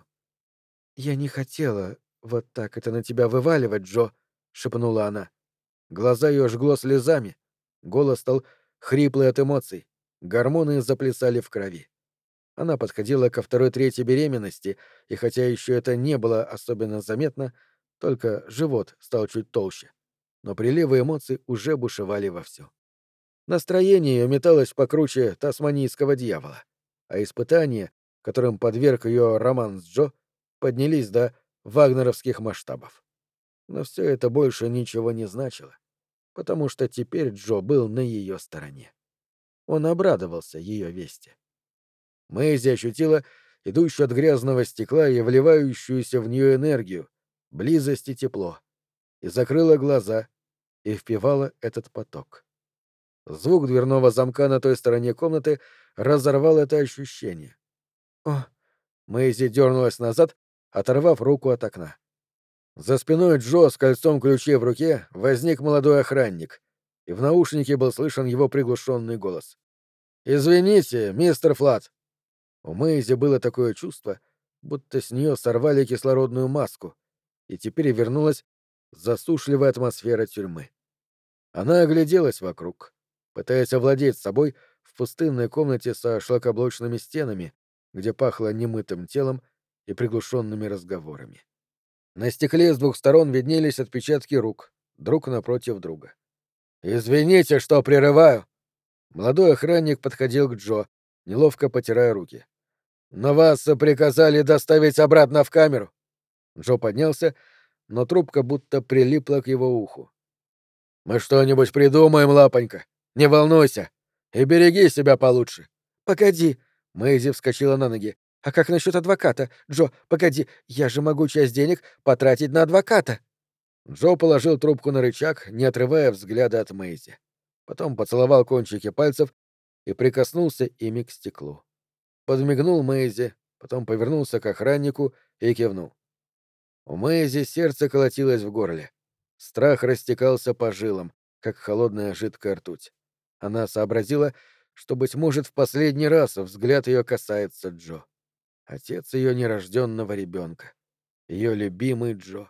«Я не хотела вот так это на тебя вываливать, Джо», — шепнула она. Глаза ее жгло слезами. Голос стал хриплый от эмоций. Гормоны заплясали в крови. Она подходила ко второй-третьей беременности, и хотя еще это не было особенно заметно, только живот стал чуть толще. Но приливы эмоций уже бушевали вовсю. Настроение ее металось покруче тасманийского дьявола, а испытания, которым подверг ее роман с Джо, поднялись до вагнеровских масштабов. Но все это больше ничего не значило, потому что теперь Джо был на ее стороне. Он обрадовался ее вести. Мэйзи ощутила идущую от грязного стекла и вливающуюся в нее энергию, близость и тепло, и закрыла глаза и впивала этот поток. Звук дверного замка на той стороне комнаты разорвал это ощущение. О! Мэйзи дернулась назад, оторвав руку от окна. За спиной Джо с кольцом ключей в руке возник молодой охранник, и в наушнике был слышен его приглушенный голос. «Извините, мистер Флат». У Мэйзи было такое чувство, будто с нее сорвали кислородную маску, и теперь вернулась засушливая атмосфера тюрьмы. Она огляделась вокруг, пытаясь овладеть собой в пустынной комнате со шлакоблочными стенами, где пахло немытым телом и приглушенными разговорами. На стекле с двух сторон виднелись отпечатки рук, друг напротив друга. «Извините, что прерываю!» Молодой охранник подходил к Джо, неловко потирая руки. «Но вас приказали доставить обратно в камеру!» Джо поднялся, но трубка будто прилипла к его уху. «Мы что-нибудь придумаем, лапонька. Не волнуйся. И береги себя получше». «Погоди!» — Мэйзи вскочила на ноги. «А как насчет адвоката? Джо, погоди, я же могу часть денег потратить на адвоката!» Джо положил трубку на рычаг, не отрывая взгляда от Мэйзи. Потом поцеловал кончики пальцев и прикоснулся ими к стеклу. Подмигнул Мэйзи, потом повернулся к охраннику и кивнул. У Мэйзи сердце колотилось в горле. Страх растекался по жилам, как холодная жидкая ртуть. Она сообразила, что, быть может, в последний раз взгляд ее касается Джо. Отец ее нерожденного ребенка. Ее любимый Джо.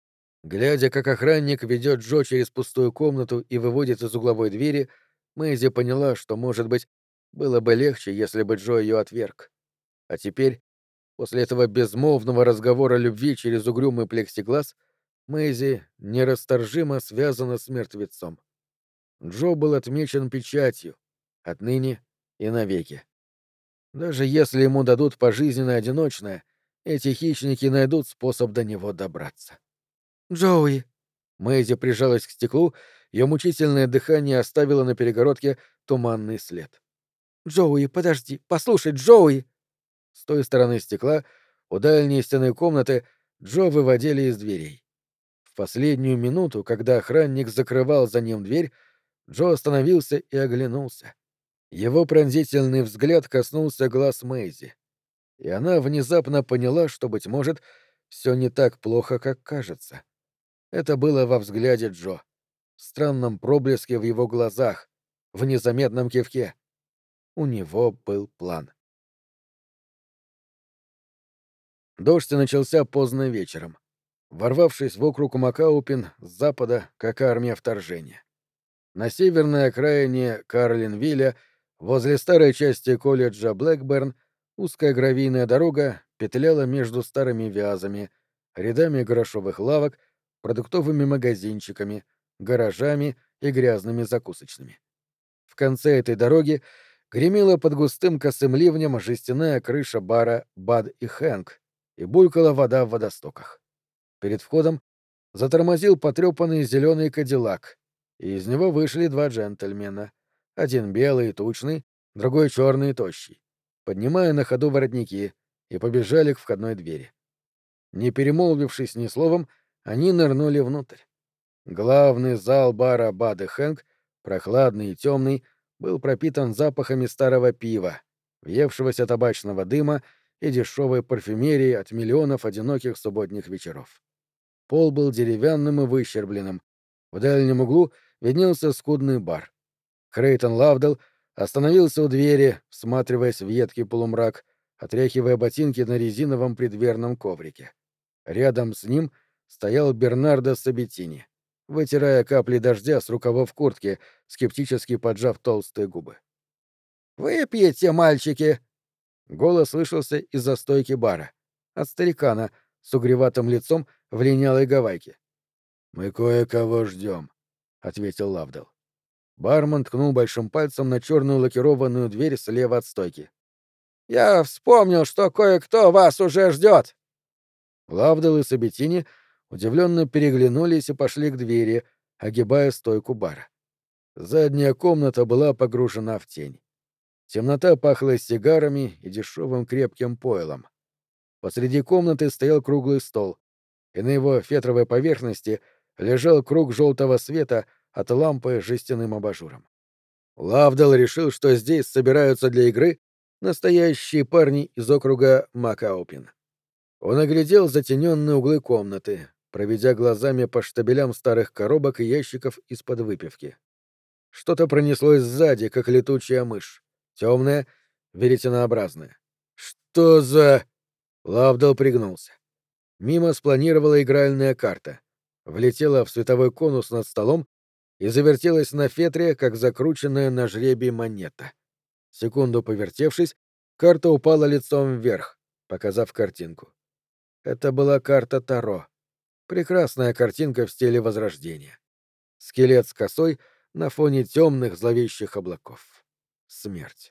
Глядя, как охранник ведет Джо через пустую комнату и выводит из угловой двери, Мэйзи поняла, что, может быть, было бы легче, если бы Джо ее отверг. А теперь, после этого безмолвного разговора любви через угрюмый плексиглаз, Мэйзи нерасторжимо связана с мертвецом. Джо был отмечен печатью. Отныне и навеки. Даже если ему дадут пожизненное одиночное, эти хищники найдут способ до него добраться. «Джоуи!» Мэйзи прижалась к стеклу, ее мучительное дыхание оставило на перегородке туманный след. «Джоуи, подожди! Послушай, Джоуи!» С той стороны стекла, у дальней стены комнаты, Джо выводили из дверей. В последнюю минуту, когда охранник закрывал за ним дверь, Джо остановился и оглянулся. Его пронзительный взгляд коснулся глаз Мэйзи, и она внезапно поняла, что, быть может, все не так плохо, как кажется. Это было во взгляде Джо, в странном проблеске в его глазах, в незаметном кивке. У него был план. Дождь начался поздно вечером, ворвавшись в округ Макаупин с запада, как армия вторжения. На северной окраине Карлинвилля, возле старой части колледжа Блэкберн, узкая гравийная дорога петляла между старыми вязами, рядами грошовых лавок, продуктовыми магазинчиками, гаражами и грязными закусочными. В конце этой дороги гремела под густым косым ливнем жестяная крыша бара «Бад и Хэнк» и булькала вода в водостоках. Перед входом затормозил потрепанный зеленый кадиллак, и из него вышли два джентльмена, один белый и тучный, другой черный и тощий, поднимая на ходу воротники, и побежали к входной двери. Не перемолвившись ни словом, они нырнули внутрь. Главный зал бара «Бад и Хэнк», прохладный и темный, был пропитан запахами старого пива, въевшегося табачного дыма и дешевой парфюмерии от миллионов одиноких субботних вечеров. Пол был деревянным и выщербленным. В дальнем углу виднелся скудный бар. Крейтон Лавдell остановился у двери, всматриваясь в едкий полумрак, отряхивая ботинки на резиновом преддверном коврике. Рядом с ним стоял Бернардо Сабеттини, вытирая капли дождя с рукавов куртки, скептически поджав толстые губы. «Выпьете, мальчики!» Голос слышался из-за стойки бара. От старикана с угреватым лицом в линялой гавайке. «Мы кое-кого ждем», — ответил Лавдell. Бармен ткнул большим пальцем на черную лакированную дверь слева от стойки. «Я вспомнил, что кое-кто вас уже ждет!» Лавдell и Сабеттини удивленно переглянулись и пошли к двери, огибая стойку бара. Задняя комната была погружена в тень. Темнота пахла сигарами и дешевым крепким пойлом. Посреди комнаты стоял круглый стол, и на его фетровой поверхности лежал круг желтого света от лампы с жестяным абажуром. Лавдell решил, что здесь собираются для игры настоящие парни из округа Макаупин. Он оглядел затененные углы комнаты, проведя глазами по штабелям старых коробок и ящиков из-под выпивки. Что-то пронеслось сзади, как летучая мышь, темная, веретенообразная. «Что за...» Лавдell пригнулся. Мимо спланировала игральная карта, влетела в световой конус над столом и завертелась на фетре, как закрученная на жребий монета. Секунду повертевшись, карта упала лицом вверх, показав картинку. Это была карта Таро. Прекрасная картинка в стиле Возрождения. Скелет с косой на фоне темных зловещих облаков. Смерть.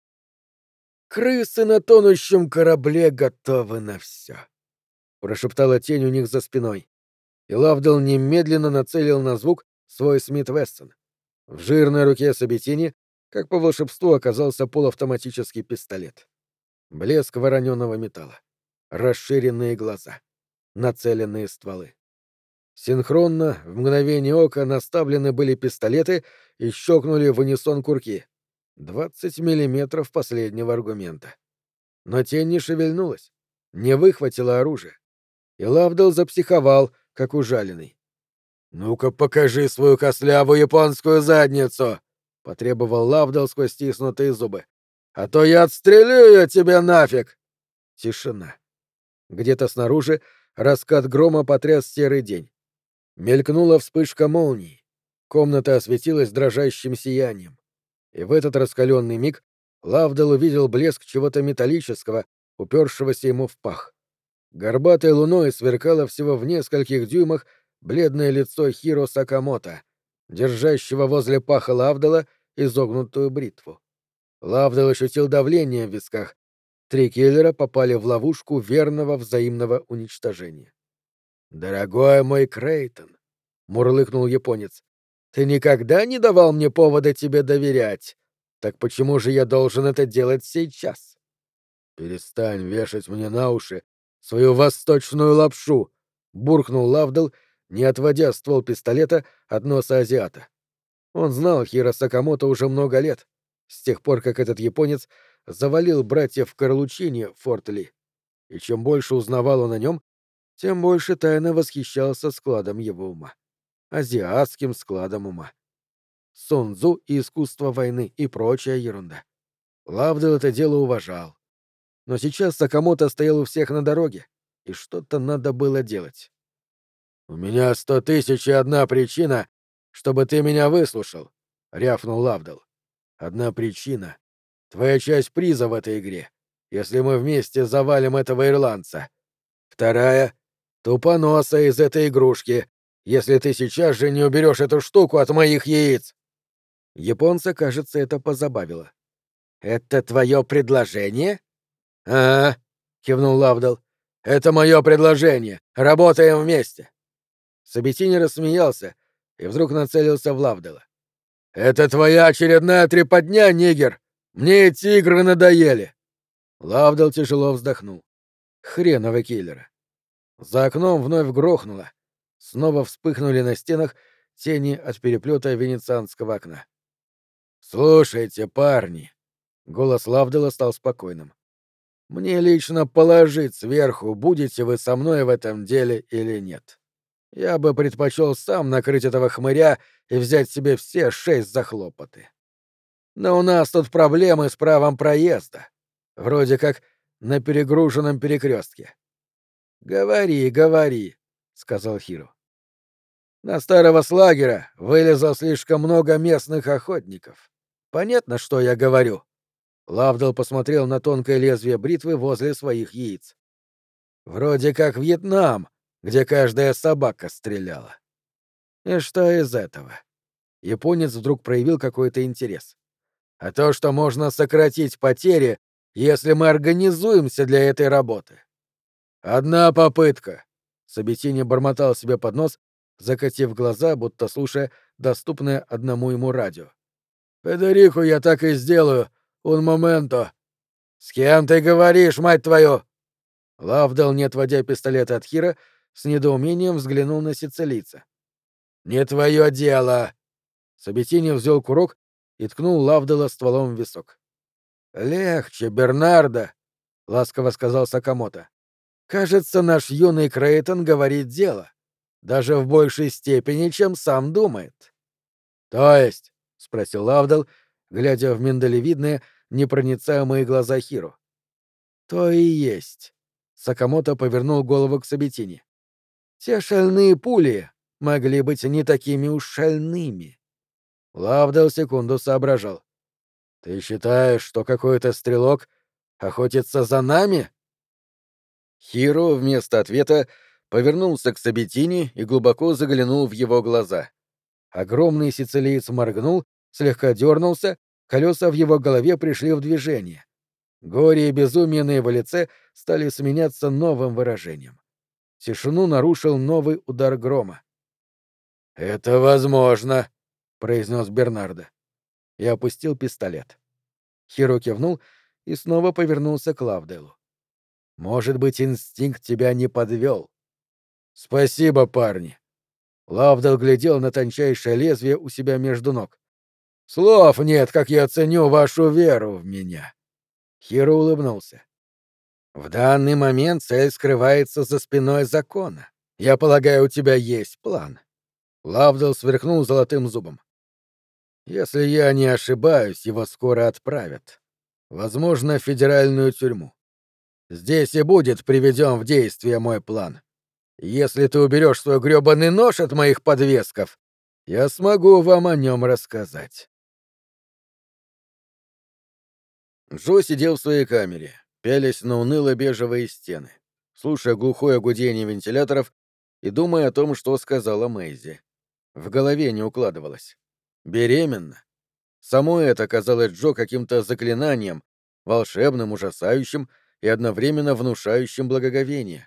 «Крысы на тонущем корабле готовы на все», — прошептала тень у них за спиной. И Лавдell немедленно нацелил на звук свой Смит Вессон. В жирной руке Сабеттини, как по волшебству, оказался полуавтоматический пистолет. Блеск вороненого металла. Расширенные глаза. Нацеленные стволы. Синхронно, в мгновение ока, наставлены были пистолеты и щелкнули в унисон курки. 20 миллиметров последнего аргумента. Но тень не шевельнулась, не выхватила оружие. И Лавдell запсиховал, как ужаленный. «Ну-ка покажи свою костлявую японскую задницу!» — потребовал Лавдell сквозь стиснутые зубы. «А то я отстрелю ее тебе нафиг!» Тишина. Где-то снаружи раскат грома потряс серый день. Мелькнула вспышка молнии. Комната осветилась дрожащим сиянием. И в этот раскаленный миг Лавдell увидел блеск чего-то металлического, упершегося ему в пах. Горбатой луной сверкало всего в нескольких дюймах бледное лицо Хиро Сакамото, держащего возле паха Лавделла изогнутую бритву. Лавдал ощутил давление в висках. 3 киллера попали в ловушку верного взаимного уничтожения. «Дорогой мой Крейтон», — мурлыкнул японец, — «ты никогда не давал мне повода тебе доверять. Так почему же я должен это делать сейчас?» «Перестань вешать мне на уши свою восточную лапшу», — буркнул Лавдл, не отводя ствол пистолета от носа азиата. Он знал Хиро Сакамото уже много лет, с тех пор, как этот японец завалил братьев Карлучини в Форт Ли. И чем больше узнавал он о нем, тем больше тайно восхищался складом его ума. Азиатским складом ума. Сун Цзу и искусство войны и прочая ерунда. Лавдл это дело уважал. Но сейчас Сакамото стоял у всех на дороге, и что-то надо было делать. «У меня 100 001 причина, чтобы ты меня выслушал», — рявкнул Лавдл. «Одна причина — твоя часть приза в этой игре, если мы вместе завалим этого ирландца. Вторая — тупоноса из этой игрушки, если ты сейчас же не уберешь эту штуку от моих яиц». Японца, кажется, это позабавило. «Это твое предложение?» «Ага», — кивнул Лавдл. «Это мое предложение. Работаем вместе». Сабитини рассмеялся и вдруг нацелился в Лавдела. «Это твоя очередная трепотня, нигер! Мне эти игры надоели!» Лавдел тяжело вздохнул. Хреновы киллеры. За окном вновь грохнуло. Снова вспыхнули на стенах тени от переплета венецианского окна. «Слушайте, парни!» — голос Лавдела стал спокойным. «Мне лично положить сверху, будете вы со мной в этом деле или нет. Я бы предпочел сам накрыть этого хмыря и взять себе все 6 за хлопоты. Но у нас тут проблемы с правом проезда. Вроде как на перегруженном перекрестке. «Говори, говори», — сказал Хиро. «На старого слагера вылезло слишком много местных охотников. Понятно, что я говорю?» Лавдл посмотрел на тонкое лезвие бритвы возле своих яиц. «Вроде как Вьетнам, где каждая собака стреляла. И что из этого?» Японец вдруг проявил какой-то интерес. «А то, что можно сократить потери, если мы организуемся для этой работы. Одна попытка!» Сабитини бормотал себе под нос, закатив глаза, будто слушая доступное одному ему радио. «Федерику я так и сделаю, un momento. С кем ты говоришь, мать твою?» Лавдал, не отводя пистолета от Хира, с недоумением взглянул на сицилийца. «Не твое дело!» Сабитини взял курок и ткнул Лавдала стволом в висок. «Легче, Бернардо!» — ласково сказал Сакамото. «Кажется, наш юный Крейтон говорит дело. Даже в большей степени, чем сам думает». «То есть?» — спросил Лавдал, глядя в миндалевидные, непроницаемые глаза Хиро. «То и есть». Сакамото повернул голову к Сабитини. «Те шальные пули могли быть не такими уж шальными». Лавдал секунду соображал. «Ты считаешь, что какой-то стрелок охотится за нами?» Хиро вместо ответа повернулся к Сабитини и глубоко заглянул в его глаза. Огромный сицилиец моргнул, слегка дернулся, колеса в его голове пришли в движение. Горе и безумие на его лице стали сменяться новым выражением. Тишину нарушил новый удар грома. «Это возможно», — произнес Бернардо. И опустил пистолет. Хиро кивнул и снова повернулся к Лавделу. «Может быть, инстинкт тебя не подвел?» «Спасибо, парни». Лавдел глядел на тончайшее лезвие у себя между ног. «Слов нет, как я ценю вашу веру в меня». Хиро улыбнулся. «В данный момент цель скрывается за спиной закона. Я полагаю, у тебя есть план». Лавдел сверкнул золотым зубом. «Если я не ошибаюсь, его скоро отправят. Возможно, в федеральную тюрьму. Здесь и будет приведен в действие мой план. Если ты уберешь свой грёбаный нож от моих подвесков, я смогу вам о нем рассказать». Джо сидел в своей камере, пялясь на уныло-бежевые стены, слушая глухое гудение вентиляторов и думая о том, что сказала Мэйзи. В голове не укладывалось. Беременна? Само это казалось Джо каким-то заклинанием, волшебным, ужасающим и одновременно внушающим благоговение.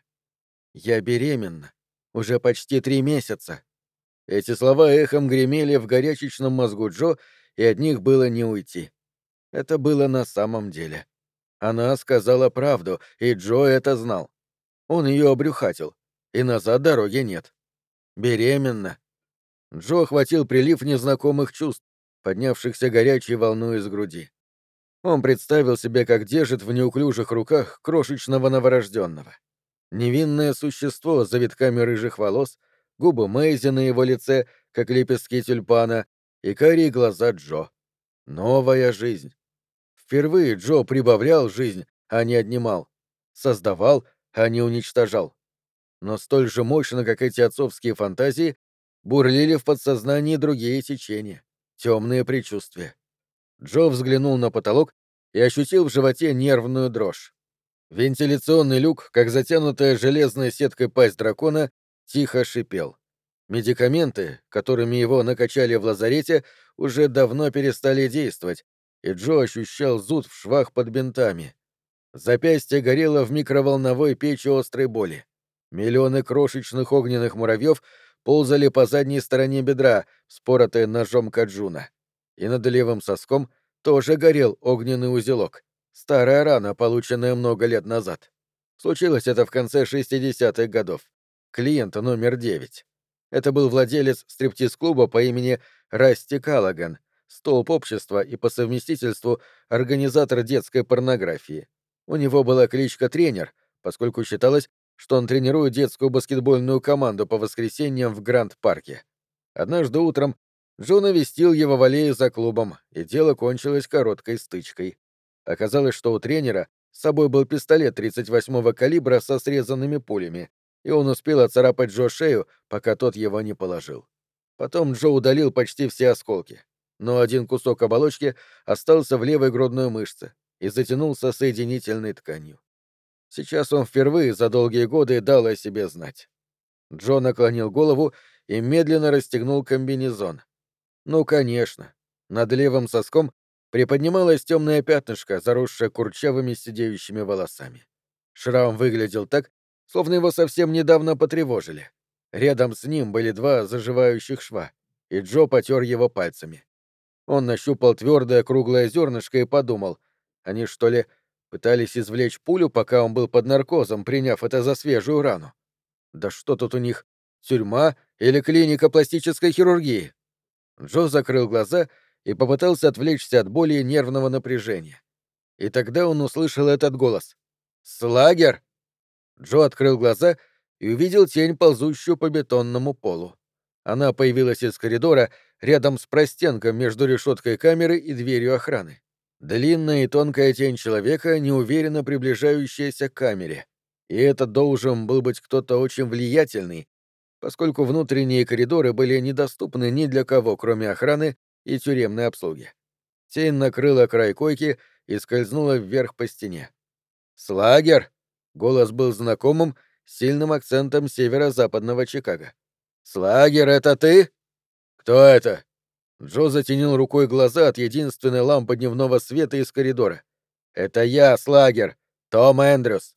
«Я беременна. Уже почти 3 месяца». Эти слова эхом гремели в горячечном мозгу Джо, и от них было не уйти. Это было на самом деле. Она сказала правду, и Джо это знал. Он ее обрюхатил, и назад дороги нет. Беременна. Джо охватил прилив незнакомых чувств, поднявшихся горячей волной из груди. Он представил себе, как держит в неуклюжих руках крошечного новорожденного. Невинное существо с завитками рыжих волос, губы Мэйзи на его лице, как лепестки тюльпана, и карие глаза Джо. Новая жизнь. Впервые Джо прибавлял жизнь, а не отнимал. Создавал, а не уничтожал. Но столь же мощно, как эти отцовские фантазии, бурлили в подсознании другие течения, темные предчувствия. Джо взглянул на потолок и ощутил в животе нервную дрожь. Вентиляционный люк, как затянутая железной сеткой пасть дракона, тихо шипел. Медикаменты, которыми его накачали в лазарете, уже давно перестали действовать, и Джо ощущал зуд в швах под бинтами. Запястье горело в микроволновой печи острой боли. Миллионы крошечных огненных муравьев ползали по задней стороне бедра, споротые ножом Каджуна. И над левым соском тоже горел огненный узелок. Старая рана, полученная много лет назад. Случилось это в конце 60-х годов. Клиент номер 9. Это был владелец стриптиз-клуба по имени Расти Каллаган, столб общества и по совместительству организатор детской порнографии. У него была кличка «Тренер», поскольку считалось, что он тренирует детскую баскетбольную команду по воскресеньям в Гранд-парке. Однажды утром Джо навестил его в аллее за клубом, и дело кончилось короткой стычкой. Оказалось, что у тренера с собой был пистолет 38-го калибра со срезанными пулями, и он успел оцарапать Джо шею, пока тот его не положил. Потом Джо удалил почти все осколки, но один кусок оболочки остался в левой грудной мышце и затянулся соединительной тканью. Сейчас он впервые за долгие годы дал о себе знать. Джо наклонил голову и медленно расстегнул комбинезон. Ну, конечно. Над левым соском приподнималось темное пятнышко, заросшее курчавыми сидеющими волосами. Шрам выглядел так, словно его совсем недавно потревожили. Рядом с ним были два заживающих шва, и Джо потер его пальцами. Он нащупал твердое круглое зернышко и подумал, они что ли пытались извлечь пулю, пока он был под наркозом, приняв это за свежую рану? Да что тут у них, тюрьма или клиника пластической хирургии? Джо закрыл глаза и попытался отвлечься от боли и нервного напряжения. И тогда он услышал этот голос. «Слагер!» Джо открыл глаза и увидел тень, ползущую по бетонному полу. Она появилась из коридора рядом с простенком между решеткой камеры и дверью охраны. Длинная и тонкая тень человека, неуверенно приближающаяся к камере. И это должен был быть кто-то очень влиятельный, поскольку внутренние коридоры были недоступны ни для кого, кроме охраны и тюремной обслуги. Тень накрыла край койки и скользнула вверх по стене. «Слагер!» — голос был знакомым, с сильным акцентом северо-западного Чикаго. «Слагер, это ты?» «Кто это?» Джо затенил рукой глаза от единственной лампы дневного света из коридора. «Это я, Слагер, Том Эндрюс».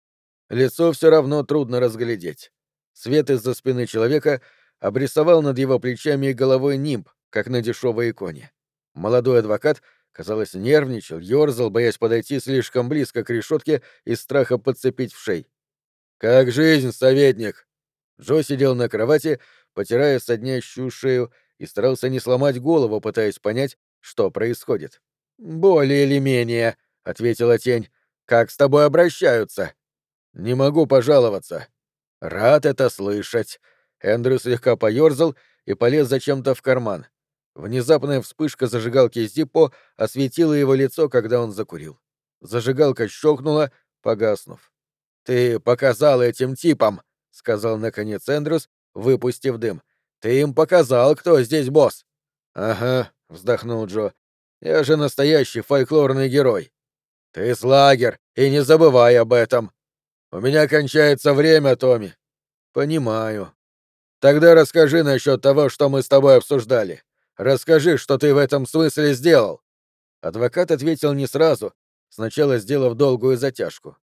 Лицо все равно трудно разглядеть. Свет из-за спины человека обрисовал над его плечами и головой нимб, как на дешевой иконе. Молодой адвокат, казалось, нервничал, ёрзал, боясь подойти слишком близко к решетке из страха подцепить в шей. «Как жизнь, советник?» Джо сидел на кровати, потирая соднящую шею, и старался не сломать голову, пытаясь понять, что происходит. «Более или менее», — ответила тень. «Как с тобой обращаются?» «Не могу пожаловаться». «Рад это слышать». Эндрю слегка поёрзал и полез зачем-то в карман. Внезапная вспышка зажигалки Зиппо осветила его лицо, когда он закурил. Зажигалка щелкнула, погаснув. «Ты показал этим типам», — сказал наконец Эндрюс, выпустив дым. «Ты им показал, кто здесь босс». «Ага», — вздохнул Джо. «Я же настоящий фольклорный герой». «Ты Слагер, и не забывай об этом». «У меня кончается время, Томми». «Понимаю». «Тогда расскажи насчет того, что мы с тобой обсуждали. Расскажи, что ты в этом смысле сделал». Адвокат ответил не сразу, сначала сделав долгую затяжку.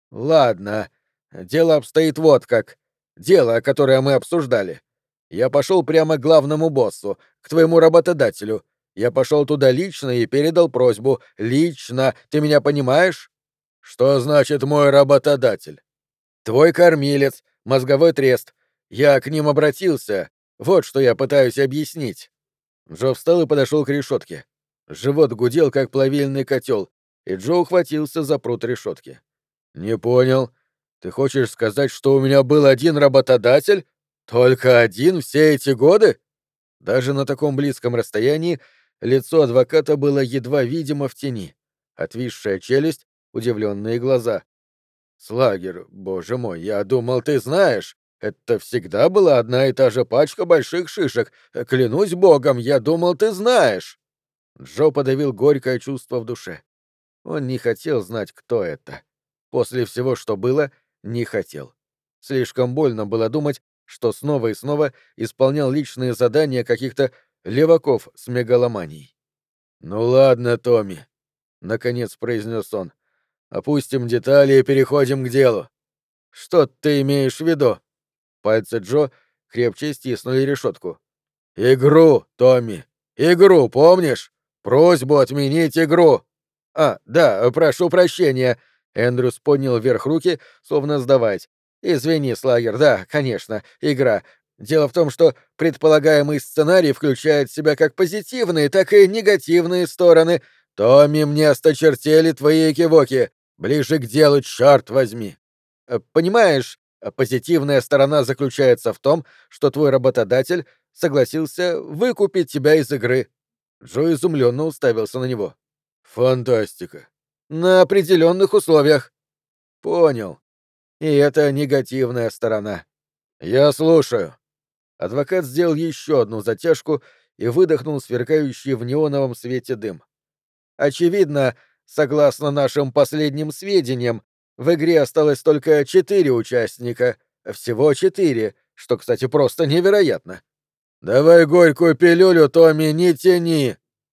«Ладно, дело обстоит вот как. Дело, которое мы обсуждали. Я пошел прямо к главному боссу, к твоему работодателю. Я пошел туда лично и передал просьбу. Лично, ты меня понимаешь?» «Что значит мой работодатель?» «Твой кормилец, мозговой трест. Я к ним обратился. Вот что я пытаюсь объяснить». Джо встал и подошел к решетке. Живот гудел, как плавильный котел, и Джо ухватился за прут решетки. «Не понял. Ты хочешь сказать, что у меня был один работодатель? Только один все эти годы?» Даже на таком близком расстоянии лицо адвоката было едва видимо в тени. Отвисшая челюсть, удивленные глаза. «Слагер, боже мой, я думал, ты знаешь. Это всегда была одна и та же пачка больших шишек. Клянусь богом, я думал, ты знаешь». Джо подавил горькое чувство в душе. Он не хотел знать, кто это. После всего, что было, не хотел. Слишком больно было думать, что снова и снова исполнял личные задания каких-то леваков с мегаломанией. «Ну ладно, Томми», — наконец произнес он. «Опустим детали и переходим к делу. Что ты имеешь в виду?» Пальцы Джо крепче стиснули решетку. «Игру, Томми! Игру, помнишь? Просьбу отменить игру!» «А, да, прошу прощения!» Эндрюс поднял вверх руки, словно сдаваясь. «Извини, Слагер, да, конечно, игра. Дело в том, что предполагаемый сценарий включает в себя как позитивные, так и негативные стороны. Томми, мне осточертели твои экивоки. Ближе к делу, черт возьми!» «Понимаешь, позитивная сторона заключается в том, что твой работодатель согласился выкупить тебя из игры». Джо изумленно уставился на него. «Фантастика». «На определенных условиях». «Понял. И это негативная сторона». «Я слушаю». Адвокат сделал еще одну затяжку и выдохнул сверкающий в неоновом свете дым. «Очевидно, согласно нашим последним сведениям, в игре осталось только 4 участника. Всего 4, что, кстати, просто невероятно. Давай горькую пилюлю, Томми, не тяни.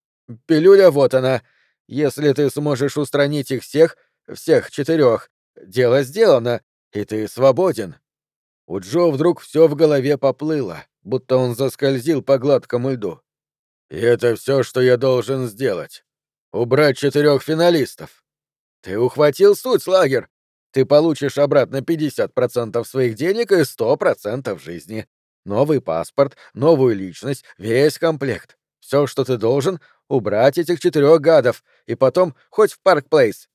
Пилюля вот она. Если ты сможешь устранить их всех 4, дело сделано, и ты свободен». У Джо вдруг все в голове поплыло, будто он заскользил по гладкому льду. «И это все, что я должен сделать. Убрать 4 финалистов». «Ты ухватил суть, Слагер. Ты получишь обратно 50% своих денег и 100% жизни. Новый паспорт, новую личность, весь комплект. Все, что ты должен, убрать этих 4 гадов, и потом хоть в Парк Плейс».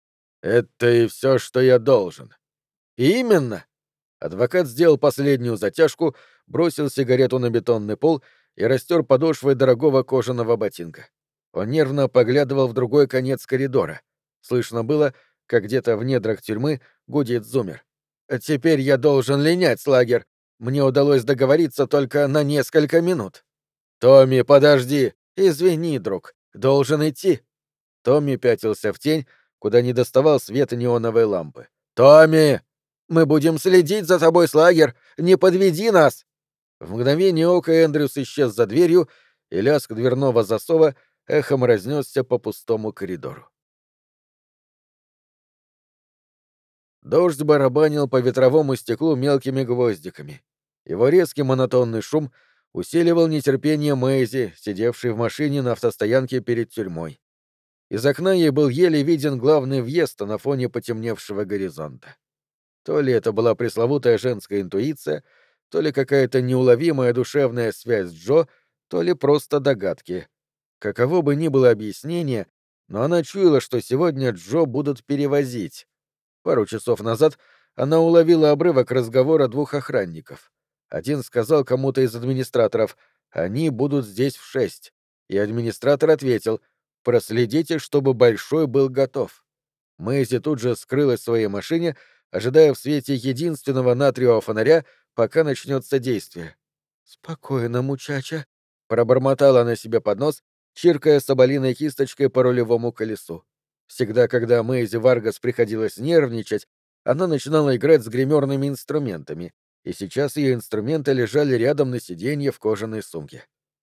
«Это и все, что я должен». «Именно». Адвокат сделал последнюю затяжку, бросил сигарету на бетонный пол и растер подошвой дорогого кожаного ботинка. Он нервно поглядывал в другой конец коридора. Слышно было, как где-то в недрах тюрьмы гудит зуммер. «Теперь я должен линять, Слагер. Мне удалось договориться только на несколько минут». «Томми, подожди! Извини, друг. Должен идти». Томми пятился в тень, куда не доставал свет неоновой лампы. «Томми! Мы будем следить за тобой, Слагер! Не подведи нас!» В мгновение ока Эндрюс исчез за дверью, и лязг дверного засова эхом разнесся по пустому коридору. Дождь барабанил по ветровому стеклу мелкими гвоздиками. Его резкий монотонный шум усиливал нетерпение Мэйзи, сидевшей в машине на автостоянке перед тюрьмой. Из окна ей был еле виден главный въезд на фоне потемневшего горизонта. То ли это была пресловутая женская интуиция, то ли какая-то неуловимая душевная связь с Джо, то ли просто догадки. Каково бы ни было объяснение, но она чуяла, что сегодня Джо будут перевозить. Пару часов назад она уловила обрывок разговора 2 охранников. Один сказал кому-то из администраторов: «Они будут здесь в 6». И администратор ответил: «Проследите, чтобы Большой был готов». Мэйзи тут же скрылась в своей машине, ожидая в свете единственного натриевого фонаря, пока начнется действие. «Спокойно, мучача», — пробормотала она себе под нос, чиркая соболиной кисточкой по рулевому колесу. Всегда, когда Мэйзи Варгас приходилось нервничать, она начинала играть с гримерными инструментами, и сейчас ее инструменты лежали рядом на сиденье в кожаной сумке.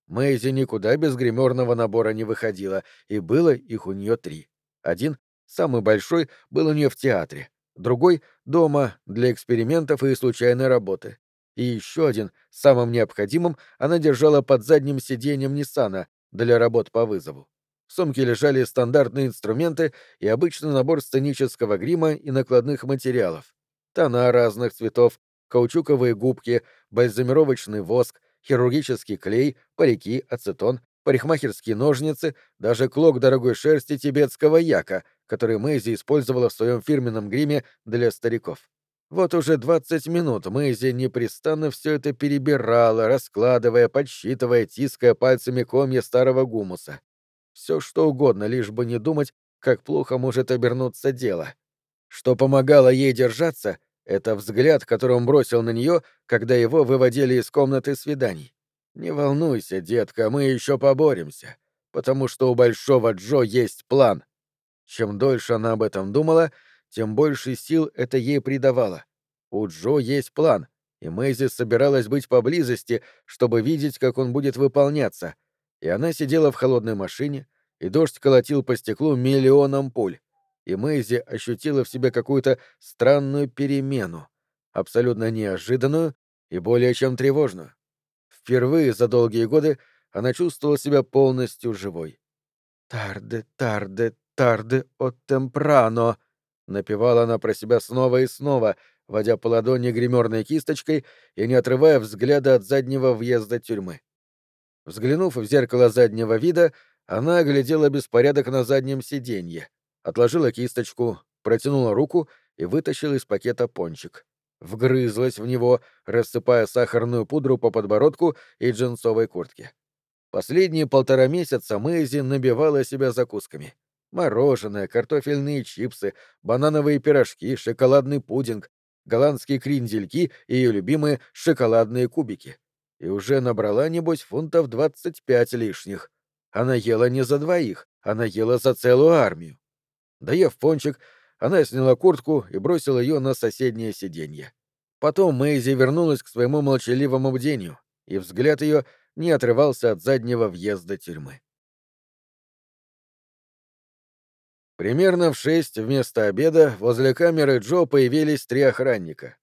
Мэйзи никуда без гримерного набора не выходила, и было их у нее 3. Один, самый большой, был у нее в театре, другой — дома для экспериментов и случайной работы. И еще один, самым необходимым, она держала под задним сиденьем Ниссана для работ по вызову. В сумке лежали стандартные инструменты и обычный набор сценического грима и накладных материалов. Тона разных цветов, каучуковые губки, бальзамировочный воск, хирургический клей, парики, ацетон, парикмахерские ножницы, даже клок дорогой шерсти тибетского яка, который Мэйзи использовала в своем фирменном гриме для стариков. Вот уже 20 минут Мэйзи непрестанно все это перебирала, раскладывая, подсчитывая, тиская пальцами комья старого гумуса. Все что угодно, лишь бы не думать, как плохо может обернуться дело. Что помогало ей держаться, это взгляд, который он бросил на нее, когда его выводили из комнаты свиданий. «Не волнуйся, детка, мы еще поборемся, потому что у Большого Джо есть план». Чем дольше она об этом думала, тем больше сил это ей придавало. У Джо есть план, и Мэйзи собиралась быть поблизости, чтобы видеть, как он будет выполняться. И она сидела в холодной машине, и дождь колотил по стеклу миллионом пуль. И Мэйзи ощутила в себе какую-то странную перемену, абсолютно неожиданную и более чем тревожную. Впервые за долгие годы она чувствовала себя полностью живой. «Тарде, тарде, тарде от темпрано», — напевала она про себя снова и снова, водя по ладони гримерной кисточкой и не отрывая взгляда от заднего въезда тюрьмы. Взглянув в зеркало заднего вида, она оглядела беспорядок на заднем сиденье, отложила кисточку, протянула руку и вытащила из пакета пончик. Вгрызлась в него, рассыпая сахарную пудру по подбородку и джинсовой куртке. Последние 1,5 месяца Мэйзи набивала себя закусками. Мороженое, картофельные чипсы, банановые пирожки, шоколадный пудинг, голландские крендельки и ее любимые шоколадные кубики. И уже набрала, небось, фунтов 25 лишних. Она ела не за двоих, она ела за целую армию. Доев пончик, она сняла куртку и бросила ее на соседнее сиденье. Потом Мэйзи вернулась к своему молчаливому бдению, и взгляд ее не отрывался от заднего въезда тюрьмы. Примерно в 6 вместо обеда возле камеры Джо появились 3 охранника.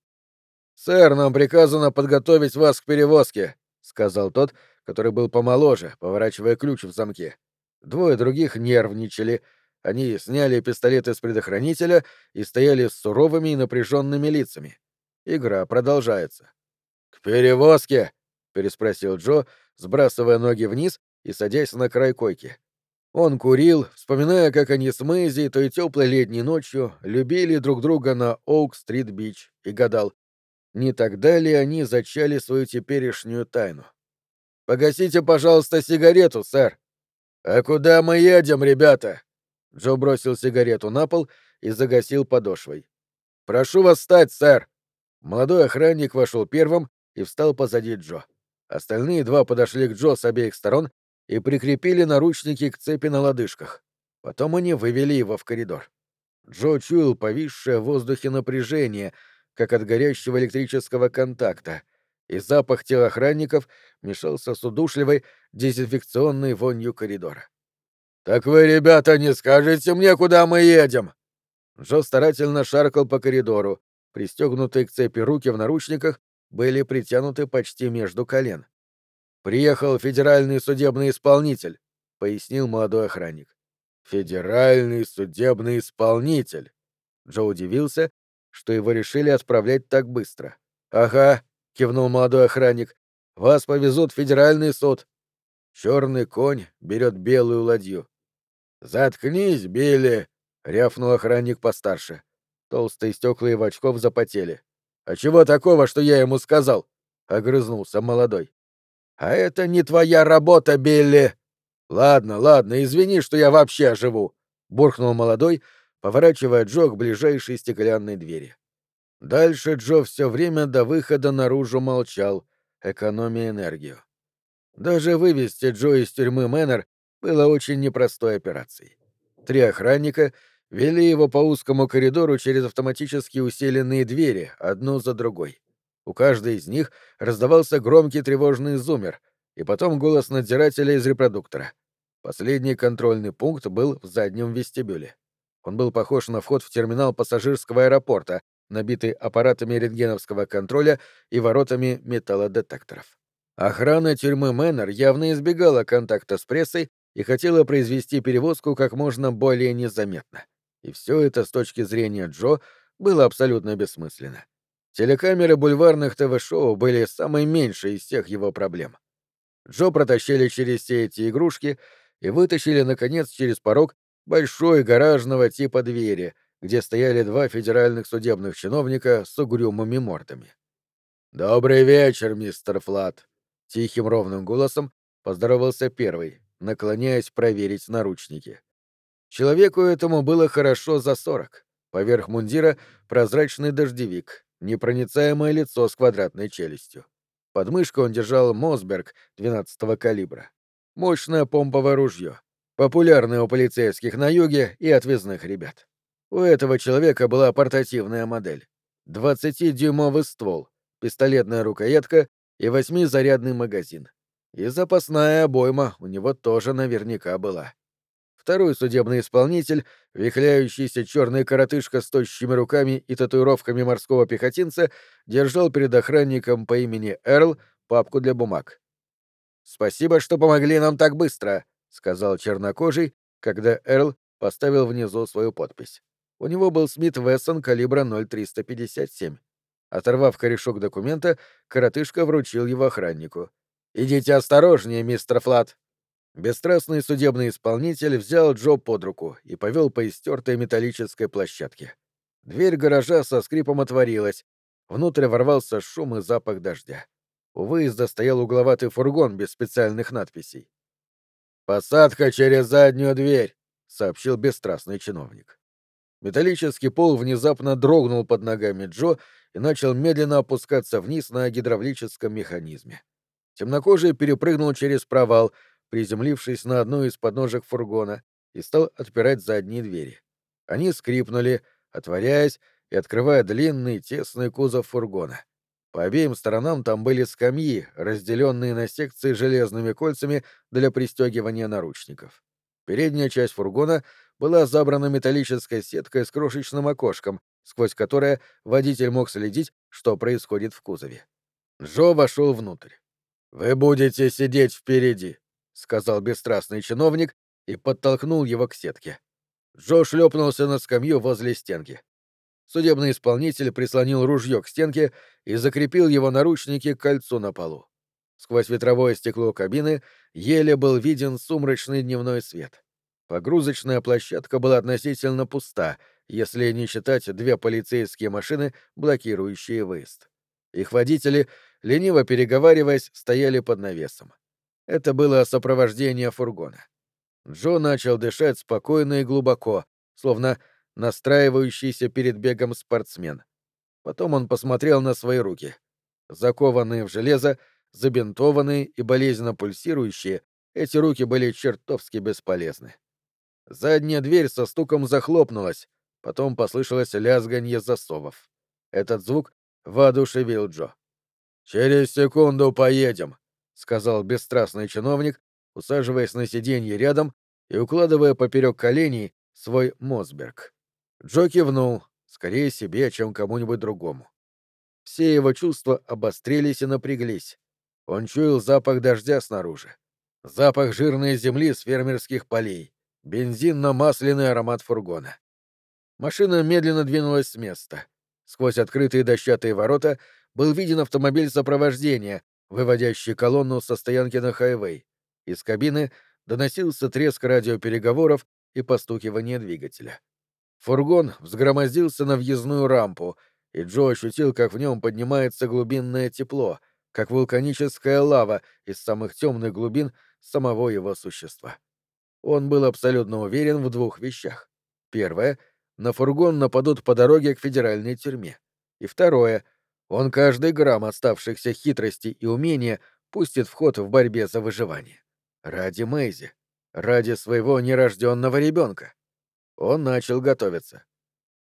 «Сэр, нам приказано подготовить вас к перевозке», — сказал тот, который был помоложе, поворачивая ключ в замке. 2 других нервничали. Они сняли пистолеты с предохранителя и стояли с суровыми и напряженными лицами. Игра продолжается. «К перевозке?» — переспросил Джо, сбрасывая ноги вниз и садясь на край койки. Он курил, вспоминая, как они с Мэйзи той теплой летней ночью любили друг друга на Оук-стрит-бич, и гадал, не тогда ли они зачали свою теперешнюю тайну. «Погасите, пожалуйста, сигарету, сэр». «А куда мы едем, ребята?» Джо бросил сигарету на пол и загасил подошвой. «Прошу вас встать, сэр». Молодой охранник вошел первым и встал позади Джо. Остальные 2 подошли к Джо с обеих сторон и прикрепили наручники к цепи на лодыжках. Потом они вывели его в коридор. Джо чуял повисшее в воздухе напряжение, как от горящего электрического контакта, и запах тел охранников мешался с удушливой дезинфекционной вонью коридора. «Так вы, ребята, не скажете мне, куда мы едем?» Джо старательно шаркал по коридору. Пристегнутые к цепи руки в наручниках были притянуты почти между колен. «Приехал федеральный судебный исполнитель», — пояснил молодой охранник. «Федеральный судебный исполнитель». Джо удивился, что его решили отправлять так быстро. «Ага», — кивнул молодой охранник, — «вас повезут в федеральный суд». Черный конь берет белую ладью. «Заткнись, Билли!» — рявкнул охранник постарше. Толстые стекла его очков запотели. «А чего такого, что я ему сказал?» — огрызнулся молодой. «А это не твоя работа, Билли!» «Ладно, ладно, извини, что я вообще живу!» — буркнул молодой, поворачивая Джо к ближайшей стеклянной двери. Дальше Джо все время до выхода наружу молчал, экономя энергию. Даже вывести Джо из тюрьмы Мэннер было очень непростой операцией. 3 охранника вели его по узкому коридору через автоматически усиленные двери, одну за другой. У каждой из них раздавался громкий тревожный зуммер, и потом голос надзирателя из репродуктора. Последний контрольный пункт был в заднем вестибюле. Он был похож на вход в терминал пассажирского аэропорта, набитый аппаратами рентгеновского контроля и воротами металлодетекторов. Охрана тюрьмы Мэннер явно избегала контакта с прессой и хотела произвести перевозку как можно более незаметно. И все это с точки зрения Джо было абсолютно бессмысленно. Телекамеры бульварных ТВ-шоу были самой меньшей из всех его проблем. Джо протащили через все эти игрушки и вытащили, наконец, через порог большой гаражного типа двери, где стояли два федеральных судебных чиновника с угрюмыми мордами. «Добрый вечер, мистер Флат», — тихим ровным голосом поздоровался первый, наклоняясь проверить наручники. Человеку этому было хорошо за 40. Поверх мундира прозрачный дождевик, непроницаемое лицо с квадратной челюстью. Под мышкой он держал Мосберг 12-го калибра. Мощное помповое ружье, популярное у полицейских на юге и отвязных ребят. У этого человека была портативная модель. 20-дюймовый ствол, пистолетная рукоятка и 8-зарядный магазин. И запасная обойма у него тоже наверняка была. Второй судебный исполнитель, вихляющийся черный коротышка с тощими руками и татуировками морского пехотинца, держал перед охранником по имени Эрл папку для бумаг. «Спасибо, что помогли нам так быстро», — сказал чернокожий, когда Эрл поставил внизу свою подпись. У него был Смит Вессон калибра 0,357. Оторвав корешок документа, коротышка вручил его охраннику. «Идите осторожнее, мистер Флат». Бесстрастный судебный исполнитель взял Джо под руку и повел по истертой металлической площадке. Дверь гаража со скрипом отворилась. Внутрь ворвался шум и запах дождя. У выезда стоял угловатый фургон без специальных надписей. «Посадка через заднюю дверь», — сообщил бесстрастный чиновник. Металлический пол внезапно дрогнул под ногами Джо и начал медленно опускаться вниз на гидравлическом механизме. Темнокожий перепрыгнул через провал, приземлившись на одну из подножек фургона, и стал отпирать задние двери. Они скрипнули, отворяясь и открывая длинный тесный кузов фургона. По обеим сторонам там были скамьи, разделенные на секции железными кольцами для пристегивания наручников. Передняя часть фургона была забрана металлической сеткой с крошечным окошком, сквозь которое водитель мог следить, что происходит в кузове. Джо вошел внутрь. «Вы будете сидеть впереди», — сказал бесстрастный чиновник и подтолкнул его к сетке. Джо шлепнулся на скамью возле стенки. Судебный исполнитель прислонил ружье к стенке и закрепил его наручники к кольцу на полу. Сквозь ветровое стекло кабины еле был виден сумрачный дневной свет. Погрузочная площадка была относительно пуста, если не считать две полицейские машины, блокирующие выезд. Их водители, лениво переговариваясь, стояли под навесом. Это было сопровождение фургона. Джо начал дышать спокойно и глубоко, словно настраивающийся перед бегом спортсмен. Потом он посмотрел на свои руки. Закованные в железо, забинтованные и болезненно пульсирующие, эти руки были чертовски бесполезны. Задняя дверь со стуком захлопнулась, потом послышалось лязганье засовов. Этот звук воодушевил Джо. «Через секунду поедем», — сказал бесстрастный чиновник, усаживаясь на сиденье рядом и укладывая поперек коленей свой Мосберг. Джо кивнул, скорее себе, чем кому-нибудь другому. Все его чувства обострились и напряглись. Он чуял запах дождя снаружи, запах жирной земли с фермерских полей, бензинно-масляный аромат фургона. Машина медленно двинулась с места. Сквозь открытые дощатые ворота был виден автомобиль сопровождения, выводящий колонну со стоянки на хайвей. Из кабины доносился треск радиопереговоров и постукивание двигателя. Фургон взгромоздился на въездную рампу, и Джо ощутил, как в нем поднимается глубинное тепло, как вулканическая лава из самых темных глубин самого его существа. Он был абсолютно уверен в двух вещах. Первое — на фургон нападут по дороге к федеральной тюрьме. И второе — он каждый грамм оставшихся хитрости и умения пустит в ход в борьбе за выживание. Ради Мэйзи. Ради своего нерожденного ребенка. Он начал готовиться.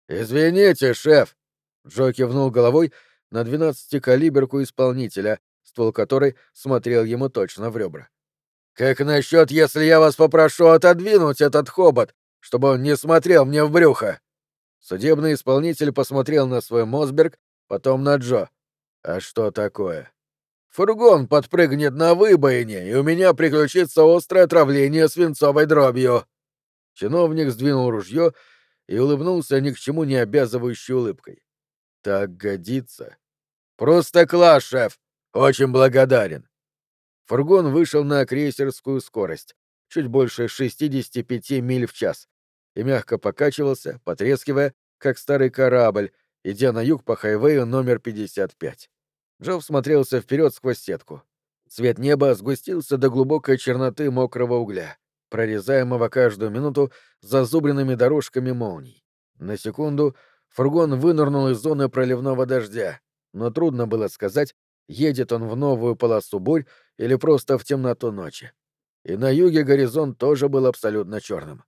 «Извините, шеф!» Джо кивнул головой на 12-калиберку исполнителя, ствол которой смотрел ему точно в ребра. «Как насчет, если я вас попрошу отодвинуть этот хобот, чтобы он не смотрел мне в брюхо?» Судебный исполнитель посмотрел на свой Мосберг, потом на Джо. «А что такое?» «Фургон подпрыгнет на выбоине, и у меня приключится острое отравление свинцовой дробью». Чиновник сдвинул ружье и улыбнулся ни к чему не обязывающей улыбкой. «Так годится». «Просто класс, шеф! Очень благодарен!» Фургон вышел на крейсерскую скорость, чуть больше 65 миль в час, и мягко покачивался, потрескивая, как старый корабль, идя на юг по хайвею номер 55. Джо всмотрелся вперед сквозь сетку. Цвет неба сгустился до глубокой черноты мокрого угля, прорезаемого каждую минуту зазубренными дорожками молний. На секунду фургон вынырнул из зоны проливного дождя, но трудно было сказать, едет он в новую полосу бурь или просто в темноту ночи. И на юге горизонт тоже был абсолютно черным.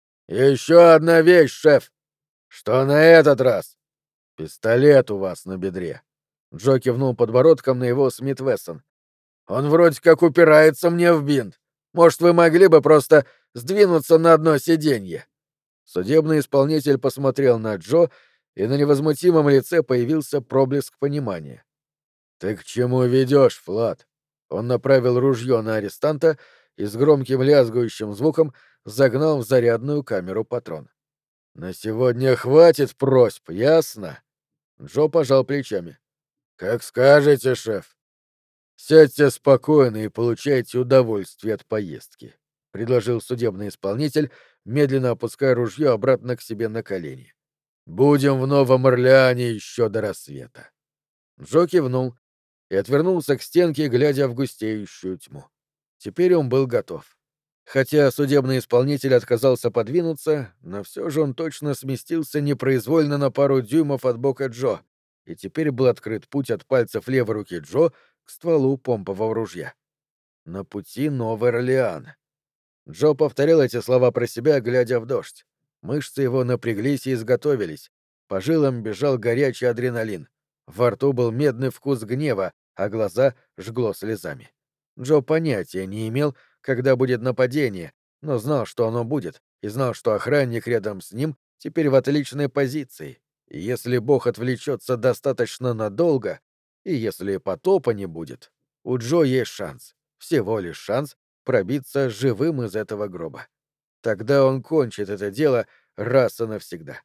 «Еще одна вещь, шеф!» «Что на этот раз?» «Пистолет у вас на бедре». Джо кивнул подбородком на его Смит Вессон. «Он вроде как упирается мне в бинт. Может, вы могли бы просто сдвинуться на одно сиденье?» Судебный исполнитель посмотрел на Джо, и на невозмутимом лице появился проблеск понимания. «Ты к чему ведешь, Флат?» Он направил ружье на арестанта и с громким лязгающим звуком загнал в зарядную камеру патрон. «На сегодня хватит просьб, ясно?» Джо пожал плечами. «Как скажете, шеф. Сядьте спокойно и получайте удовольствие от поездки», — предложил судебный исполнитель, медленно опуская ружье обратно к себе на колени. «Будем в Новом Орлеане еще до рассвета». Джо кивнул и отвернулся к стенке, глядя в густеющую тьму. Теперь он был готов. Хотя судебный исполнитель отказался подвинуться, но все же он точно сместился непроизвольно на пару дюймов от бока Джо, и теперь был открыт путь от пальцев левой руки Джо к стволу помпового ружья. На пути Новый Орлеан. Джо повторил эти слова про себя, глядя в дождь. Мышцы его напряглись и изготовились. По жилам бежал горячий адреналин. Во рту был медный вкус гнева, а глаза жгло слезами. Джо понятия не имел, когда будет нападение, но знал, что оно будет, и знал, что охранник рядом с ним теперь в отличной позиции. И если Бог отвлечется достаточно надолго, и если потопа не будет, у Джо есть шанс, всего лишь шанс, пробиться живым из этого гроба. Тогда он кончит это дело раз и навсегда.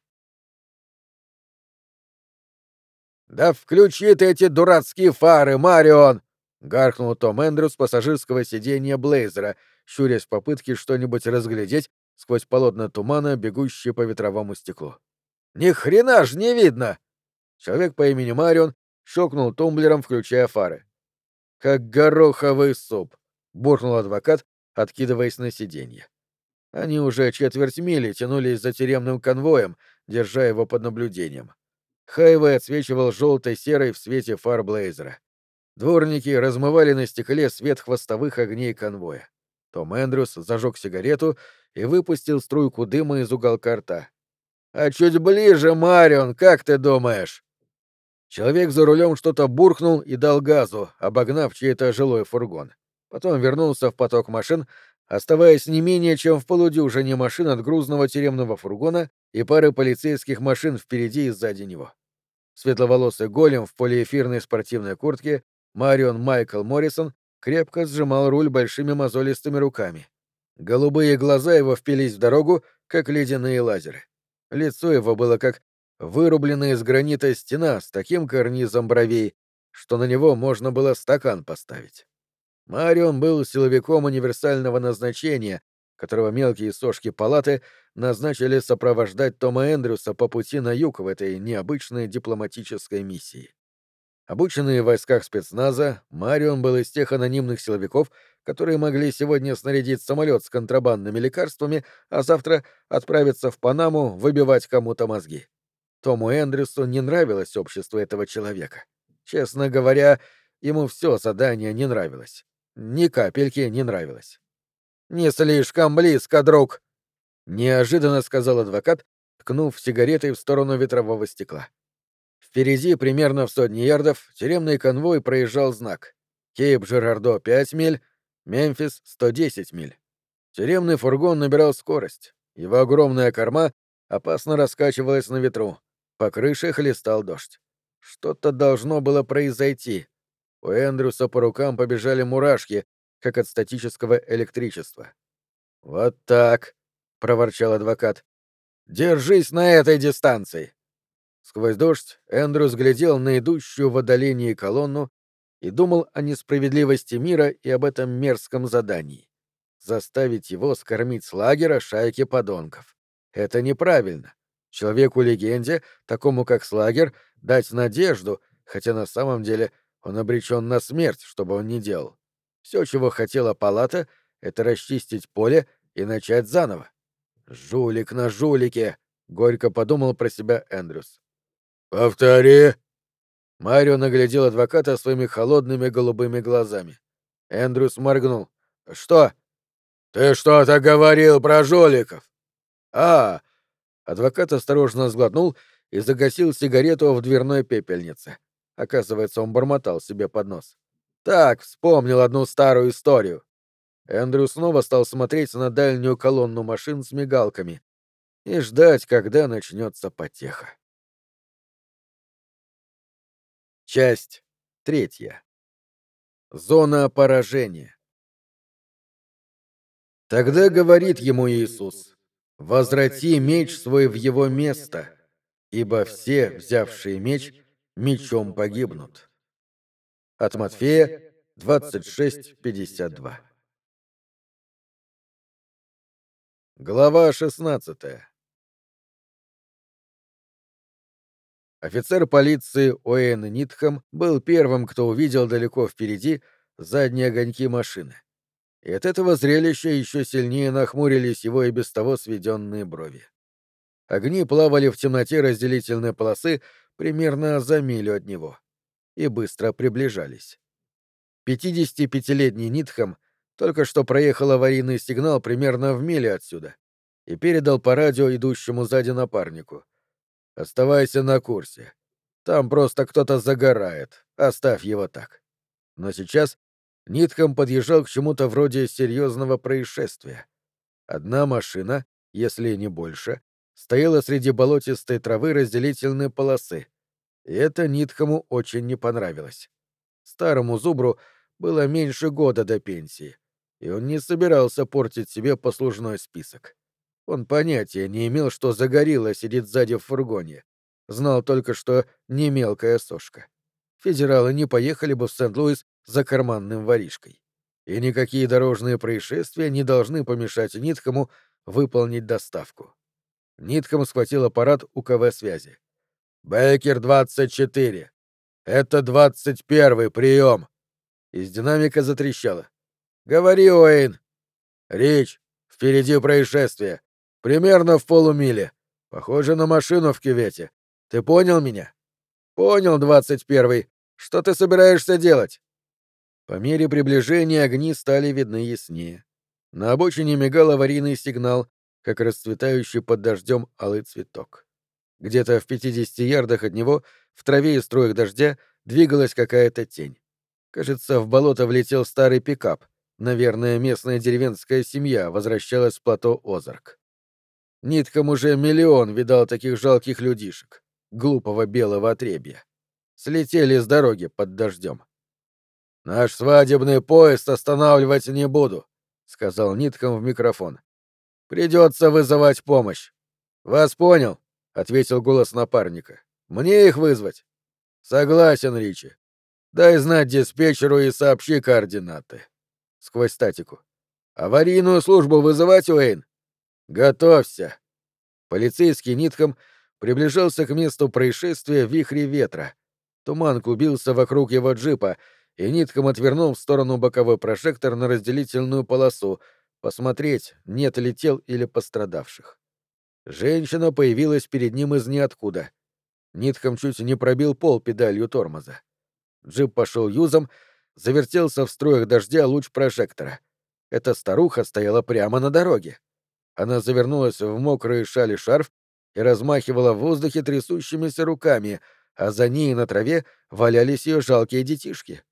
«Да включи ты эти дурацкие фары, Марион!» — гаркнул Том Эндрюс с пассажирского сиденья Блейзера, щурясь в попытке что-нибудь разглядеть сквозь полотна тумана, бегущие по ветровому стеклу. «Ни хрена ж не видно!» Человек по имени Марион щелкнул тумблером, включая фары. «Как гороховый суп!» — буркнул адвокат, откидываясь на сиденье. Они уже четверть мили тянулись за тюремным конвоем, держа его под наблюдением. Хайвей отсвечивал желто-серой в свете фар Блейзера. Дворники размывали на стекле свет хвостовых огней конвоя. Том Эндрюс зажег сигарету и выпустил струйку дыма из уголка рта. «А чуть ближе, Марион, как ты думаешь?» Человек за рулем что-то буркнул и дал газу, обогнав чей-то жилой фургон. Потом вернулся в поток машин, оставаясь не менее чем в полудюжине машин от грузного тюремного фургона и пары полицейских машин впереди и сзади него. Светловолосый голем в полиэфирной спортивной куртке Марион Майкл Моррисон крепко сжимал руль большими мозолистыми руками. Голубые глаза его впились в дорогу, как ледяные лазеры. Лицо его было как вырубленная из гранита стена с таким карнизом бровей, что на него можно было стакан поставить. Марион был силовиком универсального назначения, которого мелкие сошки палаты назначили сопровождать Тома Эндрюса по пути на юг в этой необычной дипломатической миссии. Обученный в войсках спецназа, Марион был из тех анонимных силовиков, которые могли сегодня снарядить самолет с контрабандными лекарствами, а завтра отправиться в Панаму выбивать кому-то мозги. Тому Эндрюсу не нравилось общество этого человека. Честно говоря, ему все задание не нравилось. Ни капельки не нравилось. «Не слишком близко, друг!» — неожиданно сказал адвокат, ткнув сигаретой в сторону ветрового стекла. Впереди, примерно в 100 ярдов, тюремный конвой проезжал знак. Кейп-Жирардо — 5 миль, Мемфис — 110 миль. Тюремный фургон набирал скорость. Его огромная корма опасно раскачивалась на ветру. По крыше хлестал дождь. Что-то должно было произойти. У Эндрюса по рукам побежали мурашки, как от статического электричества. «Вот так», — проворчал адвокат. «Держись на этой дистанции». Сквозь дождь Эндрюс глядел на идущую в отдалении колонну и думал о несправедливости мира и об этом мерзком задании. Заставить его скормить с лагеря шайки подонков. Это неправильно. Человеку-легенде, такому как Слагер, дать надежду, хотя на самом деле он обречен на смерть, что бы он ни делал. Все, чего хотела палата, — это расчистить поле и начать заново. «Жулик на жулике!» — горько подумал про себя Эндрюс. «Повтори!» Марио наглядел адвоката своими холодными голубыми глазами. Эндрюс моргнул. «Что?» «Ты что-то говорил про жуликов!» «А!» Адвокат осторожно сглотнул и загасил сигарету в дверной пепельнице. Оказывается, он бормотал себе под нос. «Так, вспомнил одну старую историю». Эндрю снова стал смотреть на дальнюю колонну машин с мигалками и ждать, когда начнется потеха. Часть 3. Зона поражения. Тогда говорит ему Иисус: «Возврати меч свой в его место, ибо все, взявшие меч, мечом погибнут». От Матфея 26:52. Глава 16. Офицер полиции Уэйн Нитхэм был первым, кто увидел далеко впереди задние огоньки машины. И от этого зрелища еще сильнее нахмурились его и без того сведенные брови. Огни плавали в темноте разделительной полосы примерно за милю от него и быстро приближались. 55-летний Нитхэм только что проехал аварийный сигнал примерно в миле отсюда и передал по радио идущему сзади напарнику: «Оставайся на курсе. Там просто кто-то загорает. Оставь его так». Но сейчас Нитхэм подъезжал к чему-то вроде серьезного происшествия. Одна машина, если не больше, стояла среди болотистой травы разделительной полосы, и это Нитхэму очень не понравилось. Старому зубру было меньше года до пенсии, и он не собирался портить себе послужной список. Он понятия не имел, что Загорилла сидит сзади в фургоне. Знал только, что не мелкая сошка. Федералы не поехали бы в Сент-Луис за карманным воришкой. И никакие дорожные происшествия не должны помешать Нитхэму выполнить доставку. Нитхэм схватил аппарат УКВ-связи. «Бейкер 24. Это 21-й прием!» Из динамика затрещало. «Говори, Уэйн!» «Рич, впереди происшествие. Примерно в полумиле. Похоже на машину в кювете. Ты понял меня?» «Понял, 21-й. Что ты собираешься делать?» По мере приближения огни стали видны яснее. На обочине мигал аварийный сигнал, как расцветающий под дождем алый цветок. Где-то в 50 ярдах от него, в траве и струях дождя, двигалась какая-то тень. Кажется, в болото влетел старый пикап. Наверное, местная деревенская семья возвращалась с плато Озарк. Нитхэм уже миллион видал таких жалких людишек, глупого белого отребья. Слетели с дороги под дождем. «Наш свадебный поезд останавливать не буду», — сказал Нитхэм в микрофон. «Придется вызывать помощь». «Вас понял», — ответил голос напарника. «Мне их вызвать?» «Согласен, Ричи. Дай знать диспетчеру и сообщи координаты». Сквозь статику. «Аварийную службу вызывать, Уэйн?» «Готовься». Полицейский Нитхэм приближался к месту происшествия в вихре ветра. Туман клубился вокруг его джипа, и Нитхэм отвернул в сторону боковой прожектор на разделительную полосу, посмотреть, нет ли тел или пострадавших. Женщина появилась перед ним из ниоткуда. Нитхэм чуть не пробил пол педалью тормоза. Джип пошел юзом, завертелся в струях дождя луч прожектора. Эта старуха стояла прямо на дороге. Она завернулась в мокрый шаль и шарф и размахивала в воздухе трясущимися руками, а за ней на траве валялись ее жалкие детишки.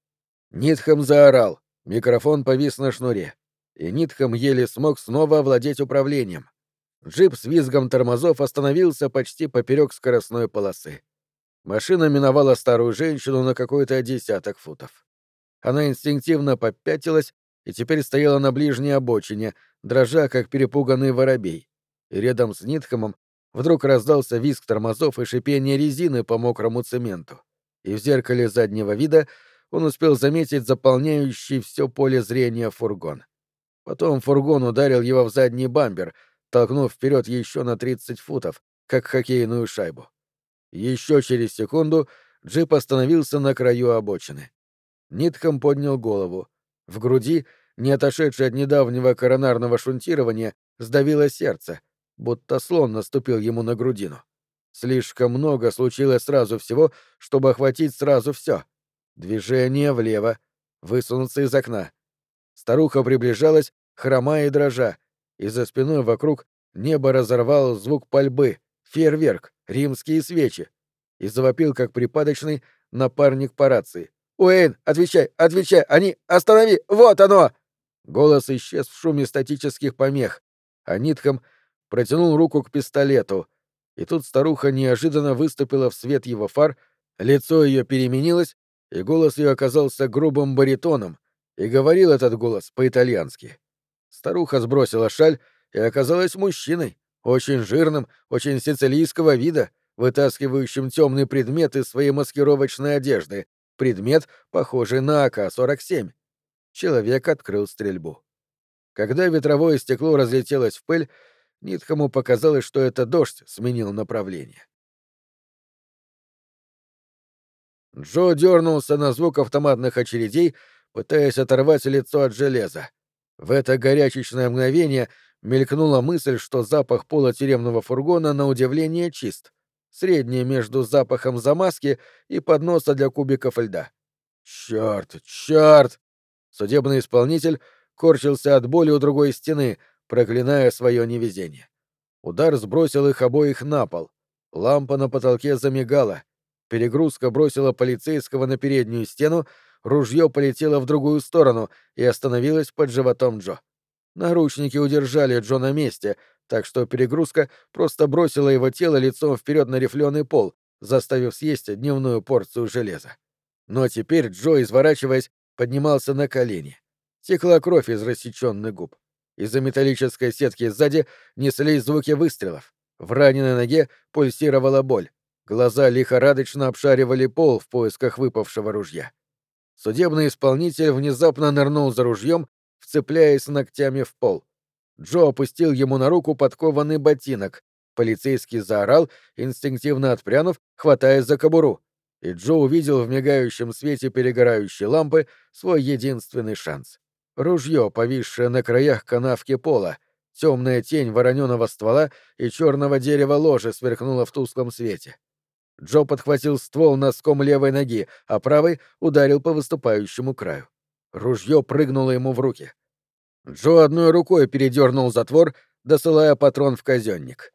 Нитхэм заорал, микрофон повис на шнуре, и Нитхэм еле смог снова овладеть управлением. Джип с визгом тормозов остановился почти поперек скоростной полосы. Машина миновала старую женщину на какой-то десяток футов. Она инстинктивно попятилась и теперь стояла на ближней обочине, дрожа, как перепуганный воробей. И рядом с Нитхэмом вдруг раздался визг тормозов и шипение резины по мокрому цементу. И в зеркале заднего вида он успел заметить заполняющий все поле зрения фургон. Потом фургон ударил его в задний бампер, толкнув вперед еще на 30 футов, как хоккейную шайбу. Еще через секунду джип остановился на краю обочины. Нитхэм поднял голову. В груди, не отошедшее от недавнего коронарного шунтирования, сдавило сердце, будто слон наступил ему на грудину. Слишком много случилось сразу всего, чтобы охватить сразу все. Движение влево, высунуться из окна. Старуха приближалась, хромая и дрожа, и за спиной вокруг небо разорвал звук пальбы, фейерверк, римские свечи, и завопил, как припадочный, напарник по рации. «Уэйн, отвечай, отвечай! Они... Останови! Вот оно!» Голос исчез в шуме статических помех, а Нитхэм протянул руку к пистолету, и тут старуха неожиданно выступила в свет его фар, лицо ее переменилось, и голос ее оказался грубым баритоном, и говорил этот голос по-итальянски. Старуха сбросила шаль и оказалась мужчиной, очень жирным, очень сицилийского вида, вытаскивающим темный предмет из своей маскировочной одежды, предмет, похожий на АК-47. Человек открыл стрельбу. Когда ветровое стекло разлетелось в пыль, Нитхэму показалось, что это дождь сменил направление. Джо дернулся на звук автоматных очередей, пытаясь оторвать лицо от железа. В это горячечное мгновение мелькнула мысль, что запах пола тюремного фургона на удивление чист. Среднее между запахом замазки и подноса для кубиков льда. Черт, черт! Судебный исполнитель корчился от боли у другой стены, проклиная свое невезение. Удар сбросил их обоих на пол. Лампа на потолке замигала. Перегрузка бросила полицейского на переднюю стену, ружье полетело в другую сторону и остановилось под животом Джо. Наручники удержали Джо на месте, так что перегрузка просто бросила его тело лицом вперед на рифленый пол, заставив съесть дневную порцию железа. Но теперь Джо, изворачиваясь, поднимался на колени. Текла кровь из рассеченных губ. Из-за металлической сетки сзади неслись звуки выстрелов. В раненой ноге пульсировала боль. Глаза лихорадочно обшаривали пол в поисках выпавшего ружья. Судебный исполнитель внезапно нырнул за ружьем, вцепляясь ногтями в пол. Джо опустил ему на руку подкованный ботинок. Полицейский заорал, инстинктивно отпрянув, хватаясь за кобуру. И Джо увидел в мигающем свете перегорающей лампы свой единственный шанс. Ружье, повисшее на краях канавки пола, темная тень вороненого ствола и черного дерева ложи сверкнула в тусклом свете. Джо подхватил ствол носком левой ноги, а правой ударил по выступающему краю. Ружье прыгнуло ему в руки. Джо одной рукой передернул затвор, досылая патрон в казенник.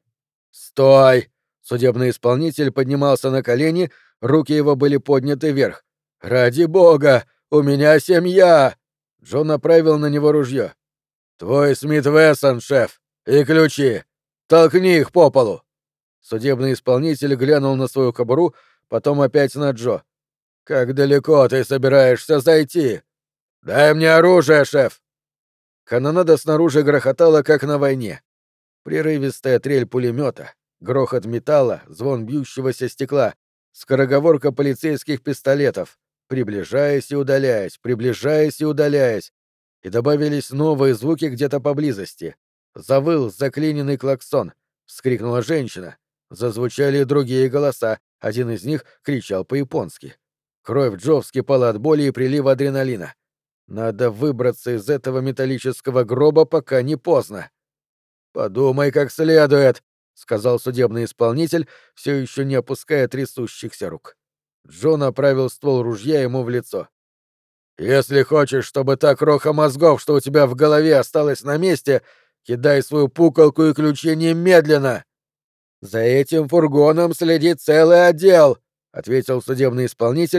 «Стой!» Судебный исполнитель поднимался на колени, руки его были подняты вверх. «Ради бога! У меня семья!» Джо направил на него ружье. «Твой Смит Вессон, шеф! И ключи! Толкни их по полу!» Судебный исполнитель глянул на свою кобуру, потом опять на Джо. «Как далеко ты собираешься зайти?» «Дай мне оружие, шеф!» Канонада снаружи грохотала, как на войне. Прерывистая трель пулемета, грохот металла, звон бьющегося стекла, скороговорка полицейских пистолетов, приближаясь и удаляясь, приближаясь и удаляясь, и добавились новые звуки где-то поблизости. Завыл заклиненный клаксон, вскрикнула женщина. Зазвучали другие голоса, один из них кричал по-японски. Кровь Джо вскипала от боли и прилива адреналина. Надо выбраться из этого металлического гроба, пока не поздно. «Подумай как следует», — сказал судебный исполнитель, все еще не опуская трясущихся рук. Джо направил ствол ружья ему в лицо. «Если хочешь, чтобы та кроха мозгов, что у тебя в голове, осталась на месте, кидай свою пуколку и ключи немедленно!» «За этим фургоном следит целый отдел», — ответил судебный исполнитель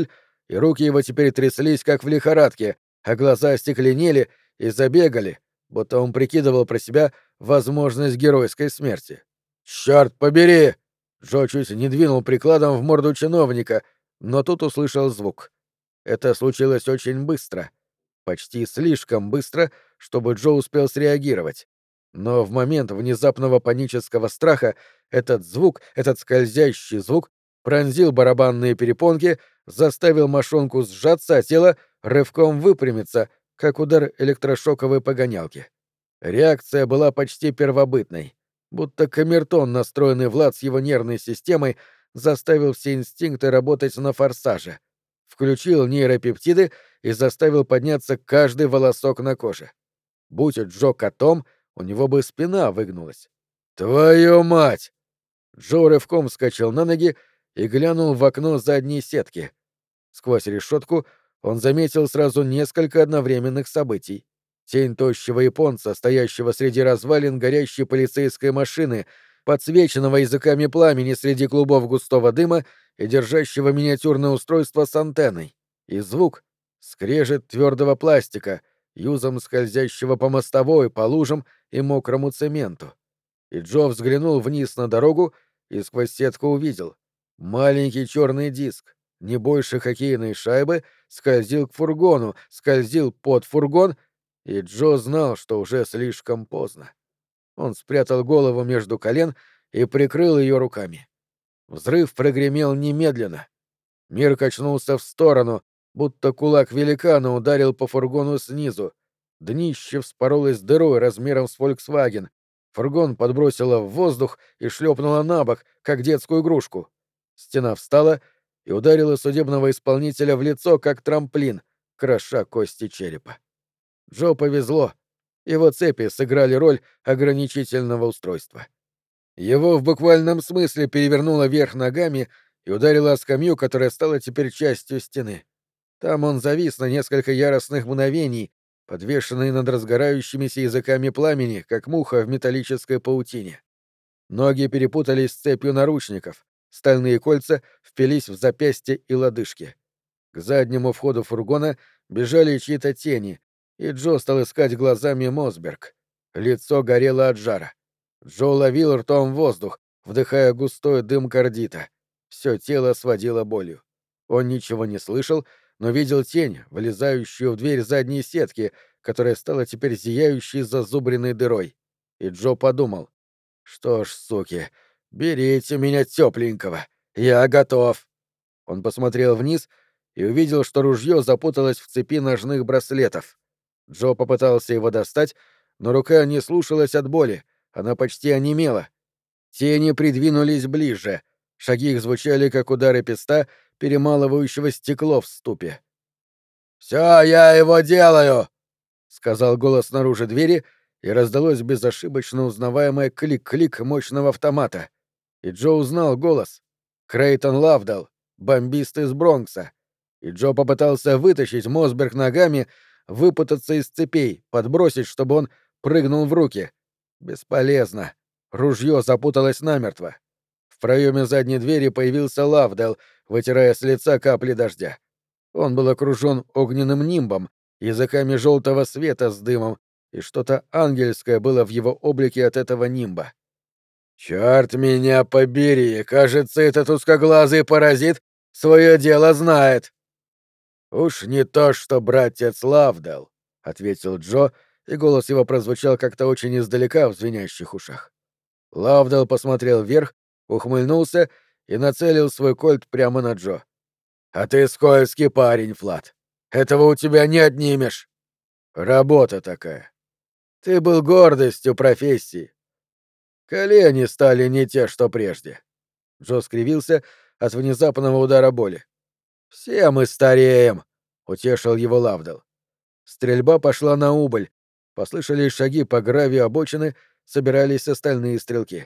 и руки его теперь тряслись, как в лихорадке, а глаза остекленели и забегали, будто он прикидывал про себя возможность геройской смерти. «Чёрт побери!» Джо чуть не двинул прикладом в морду чиновника, но тут услышал звук. Это случилось очень быстро. Почти слишком быстро, чтобы Джо успел среагировать. Но в момент внезапного панического страха этот звук, этот скользящий звук, пронзил барабанные перепонки, заставил мошонку сжаться, а тело рывком выпрямиться, как удар электрошоковой погонялки. Реакция была почти первобытной, будто камертон, настроенный Влад с его нервной системой, заставил все инстинкты работать на форсаже, включил нейропептиды и заставил подняться каждый волосок на коже. Будь Джо котом, у него бы спина выгнулась. «Твою мать!» Джо рывком вскочил на ноги и глянул в окно задней сетки. Сквозь решетку он заметил сразу несколько одновременных событий. Тень тощего японца, стоящего среди развалин горящей полицейской машины, подсвеченного языками пламени среди клубов густого дыма и держащего миниатюрное устройство с антенной. И звук — скрежет твердого пластика, юзом скользящего по мостовой, по лужам и мокрому цементу. И Джо взглянул вниз на дорогу и сквозь сетку увидел. Маленький черный диск, не больше хоккейной шайбы, скользил к фургону, скользил под фургон, и Джо знал, что уже слишком поздно. Он спрятал голову между колен и прикрыл ее руками. Взрыв прогремел немедленно. Мир качнулся в сторону, будто кулак великана ударил по фургону снизу. Днище вспоролось дырой размером с «Фольксваген». Фургон подбросило в воздух и шлепнуло на бок, как детскую игрушку. Стена встала и ударила судебного исполнителя в лицо, как трамплин, кроша кости черепа. Джо повезло. Его цепи сыграли роль ограничительного устройства. Его в буквальном смысле перевернуло вверх ногами и ударило о скамью, которая стала теперь частью стены. Там он завис на несколько яростных мгновений, подвешенный над разгорающимися языками пламени, как муха в металлической паутине. Ноги перепутались с цепью наручников, стальные кольца впились в запястья и лодыжки. К заднему входу фургона бежали чьи-то тени, и Джо стал искать глазами Мосберг. Лицо горело от жара. Джо ловил ртом воздух, вдыхая густой дым кардита. Все тело сводило болью. Он ничего не слышал, но видел тень, влезающую в дверь задней сетки, которая стала теперь зияющей зазубренной дырой. И Джо подумал: «Что ж, суки, берите меня тепленького, я готов». Он посмотрел вниз и увидел, что ружье запуталось в цепи ножных браслетов. Джо попытался его достать, но рука не слушалась от боли, она почти онемела. Тени придвинулись ближе, шаги их звучали, как удары песта, перемалывающего стекло в ступе. «Всё, я его делаю!» — сказал голос снаружи двери, и раздалось безошибочно узнаваемое клик-клик мощного автомата. И Джо узнал голос. Крейтон Лавдал, бомбист из Бронкса. И Джо попытался вытащить Мосберг ногами, выпутаться из цепей, подбросить, чтобы он прыгнул в руки. Бесполезно. Ружье запуталось намертво. В проеме задней двери появился Лавдал, вытирая с лица капли дождя. Он был окружен огненным нимбом, языками желтого света с дымом, и что-то ангельское было в его облике от этого нимба. «Черт меня побери! Кажется, этот узкоглазый паразит свое дело знает!» «Уж не то, что братец Лавдал», — ответил Джо, и голос его прозвучал как-то очень издалека в звенящих ушах. Лавдал посмотрел вверх, ухмыльнулся и нацелил свой кольт прямо на Джо. «А ты скользкий парень, Флат. Этого у тебя не отнимешь. Работа такая. Ты был гордостью профессии. Колени стали не те, что прежде». Джо скривился от внезапного удара боли. «Все мы стареем», — утешил его Лавдал. Стрельба пошла на убыль. Послышались шаги по гравию обочины, собирались остальные стрелки.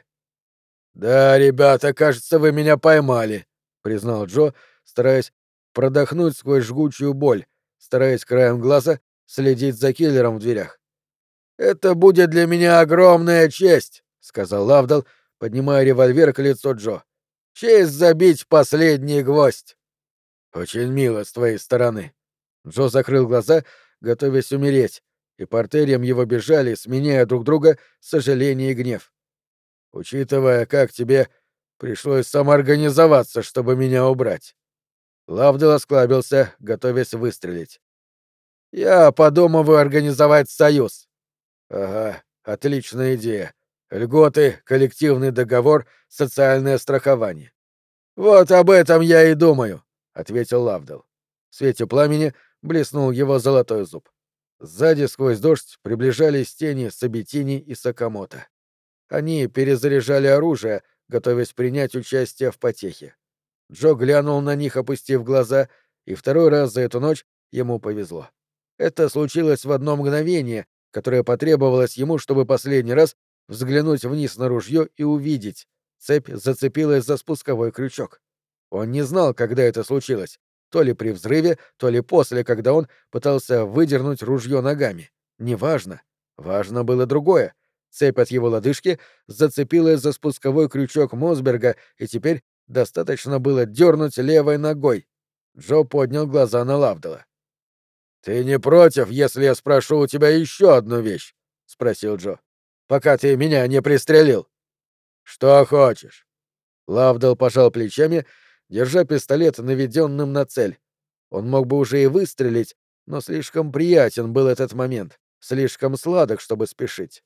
«Да, ребята, кажется, вы меня поймали», — признал Джо, стараясь продохнуть сквозь жгучую боль, стараясь краем глаза следить за киллером в дверях. «Это будет для меня огромная честь», — сказал Лавдал, поднимая револьвер к лицу Джо. «Честь забить последний гвоздь». «Очень мило с твоей стороны». Джо закрыл глаза, готовясь умереть, и по артериям его бежали, сменяя друг друга сожаление и гнев. «Учитывая, как тебе пришлось самоорганизоваться, чтобы меня убрать». Лавдел осклабился, готовясь выстрелить. «Я подумываю организовать союз». «Ага, отличная идея. Льготы, коллективный договор, социальное страхование». «Вот об этом я и думаю», — ответил Лавдел. В свете пламени блеснул его золотой зуб. Сзади сквозь дождь приближались тени Сабитини и Сакамото. Они перезаряжали оружие, готовясь принять участие в потехе. Джо глянул на них, опустив глаза, и второй раз за эту ночь ему повезло. Это случилось в одно мгновение, которое потребовалось ему, чтобы последний раз взглянуть вниз на ружье и увидеть. Цепь зацепилась за спусковой крючок. Он не знал, когда это случилось, то ли при взрыве, то ли после, когда он пытался выдернуть ружье ногами. Неважно. Важно было другое. Цепь от его лодыжки зацепилась за спусковой крючок Мосберга, и теперь достаточно было дернуть левой ногой. Джо поднял глаза на Лавдела. «Ты не против, если я спрошу у тебя еще одну вещь?» — спросил Джо. «Пока ты меня не пристрелил». «Что хочешь?» Лавдел пожал плечами, держа пистолет наведенным на цель. Он мог бы уже и выстрелить, но слишком приятен был этот момент, слишком сладок, чтобы спешить.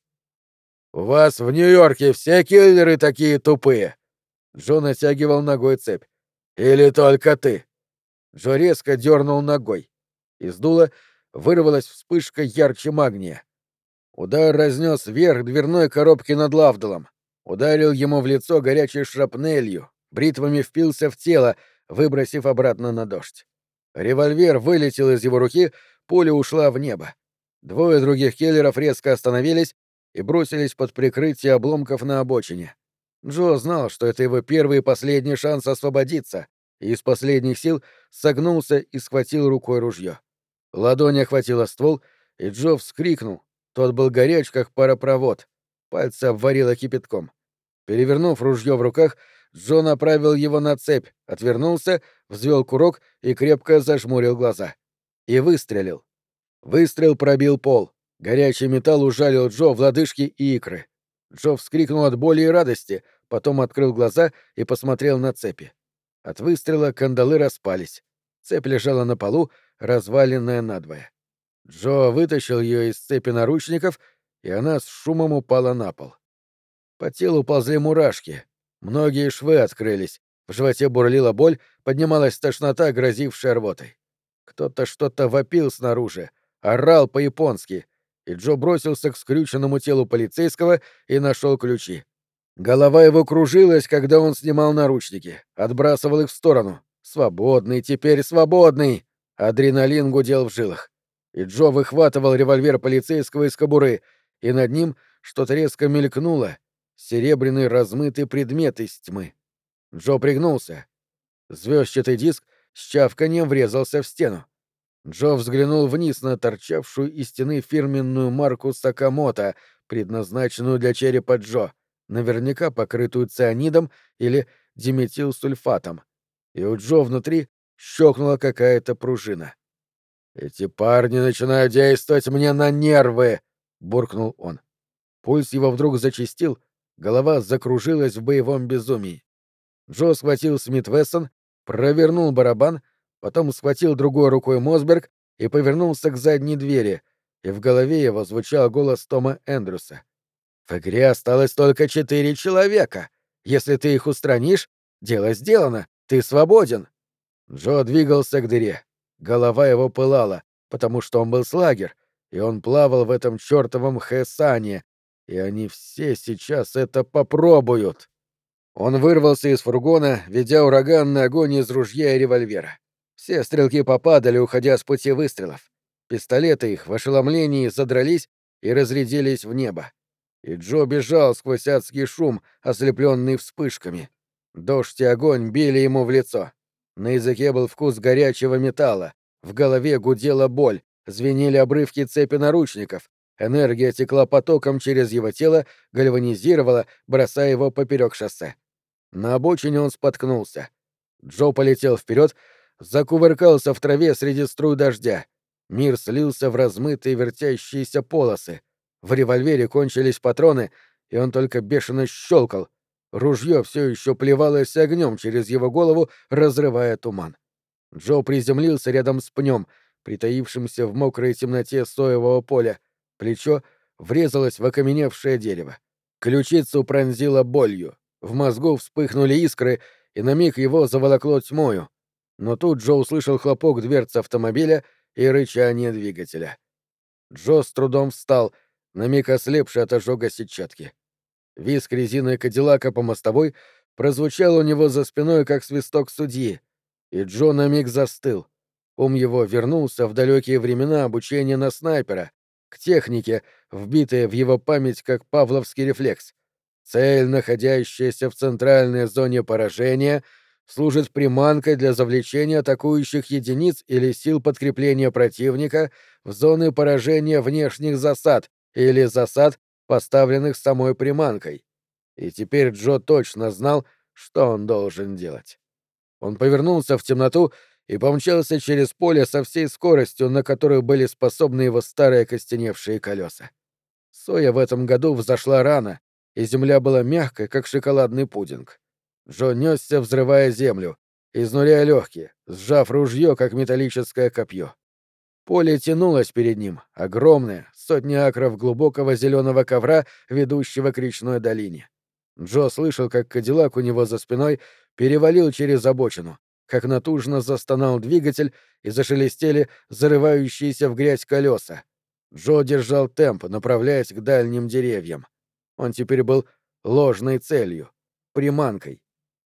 «У вас в Нью-Йорке все киллеры такие тупые?» Джо натягивал ногой цепь. «Или только ты?» Джо резко дернул ногой. Из дула вырвалась вспышка ярче магния. Удар разнес верх дверной коробки над Лавделом. Ударил ему в лицо горячей шрапнелью, бритвами впился в тело, выбросив обратно на дождь. Револьвер вылетел из его руки, пуля ушла в небо. Двое других киллеров резко остановились и бросились под прикрытие обломков на обочине. Джо знал, что это его первый и последний шанс освободиться, и из последних сил согнулся и схватил рукой ружье. Ладонь охватила ствол, и Джо вскрикнул. Тот был горяч, как паропровод. Пальцы обварило кипятком. Перевернув ружье в руках, Джо направил его на цепь, отвернулся, взвел курок и крепко зажмурил глаза. И выстрелил. Выстрел пробил пол. Горячий металл ужалил Джо в лодыжки и икры. Джо вскрикнул от боли и радости, потом открыл глаза и посмотрел на цепи. От выстрела кандалы распались. Цепь лежала на полу, разваленная надвое. Джо вытащил ее из цепи наручников, и она с шумом упала на пол. По телу ползли мурашки. Многие швы открылись. В животе бурлила боль, поднималась тошнота, грозившая рвотой. Кто-то что-то вопил снаружи, орал по-японски, и Джо бросился к скрюченному телу полицейского и нашел ключи. Голова его кружилась, когда он снимал наручники, отбрасывал их в сторону. «Свободный, теперь свободный!» Адреналин гудел в жилах. И Джо выхватывал револьвер полицейского из кобуры, и над ним что-то резко мелькнуло, серебряный размытый предмет из тьмы. Джо пригнулся. Звездчатый диск с чавканьем врезался в стену. Джо взглянул вниз на торчавшую из стены фирменную марку Сакамото, предназначенную для черепа Джо, наверняка покрытую цианидом или диметилсульфатом. И у Джо внутри щелкнула какая-то пружина. «Эти парни начинают действовать мне на нервы!» — буркнул он. Пульс его вдруг зачастил, голова закружилась в боевом безумии. Джо схватил Смит-Вессон, провернул барабан, потом схватил другой рукой Мосберг и повернулся к задней двери, и в голове его звучал голос Тома Эндрюса. «В игре осталось только 4 человека. Если ты их устранишь, дело сделано, ты свободен». Джо двигался к дыре. Голова его пылала, потому что он был слагер, и он плавал в этом чертовом Хэсане, и они все сейчас это попробуют. Он вырвался из фургона, ведя ураганный огонь из ружья и револьвера. Все стрелки попадали, уходя с пути выстрелов. Пистолеты их в ошеломлении задрались и разрядились в небо. И Джо бежал сквозь адский шум, ослепленный вспышками. Дождь и огонь били ему в лицо. На языке был вкус горячего металла, в голове гудела боль, звенели обрывки цепи наручников, энергия текла потоком через его тело, гальванизировала, бросая его поперек шоссе. На обочине он споткнулся. Джо полетел вперед, закувыркался в траве среди струй дождя. Мир слился в размытые вертящиеся полосы. В револьвере кончились патроны, и он только бешено щелкал. Ружье все еще плевалось огнем через его голову, разрывая туман. Джо приземлился рядом с пнем, притаившимся в мокрой темноте соевого поля. Плечо врезалось в окаменевшее дерево. Ключицу пронзило болью. В мозгу вспыхнули искры, и на миг его заволокло тьмою. Но тут Джо услышал хлопок дверцы автомобиля и рычание двигателя. Джо с трудом встал, на миг ослепший от ожога сетчатки. Визг резины Кадиллака по мостовой прозвучал у него за спиной, как свисток судьи, и Джо на миг застыл. Ум его вернулся в далекие времена обучения на снайпера, к технике, вбитой в его память как павловский рефлекс. Цель, находящаяся в центральной зоне поражения, служит приманкой для завлечения атакующих единиц или сил подкрепления противника в зоны поражения внешних засад или засад, поставленных самой приманкой. И теперь Джо точно знал, что он должен делать. Он повернулся в темноту и помчался через поле со всей скоростью, на которую были способны его старые костеневшие колеса. Соя в этом году взошла рано, и земля была мягкой, как шоколадный пудинг. Джо несся, взрывая землю, изнуряя легкие, сжав ружье, как металлическое копье. Поле тянулось перед ним, огромное, сотни акров глубокого зеленого ковра, ведущего к речной долине. Джо слышал, как Кадиллак у него за спиной перевалил через обочину, как натужно застонал двигатель и зашелестели зарывающиеся в грязь колеса. Джо держал темп, направляясь к дальним деревьям. Он теперь был ложной целью, приманкой.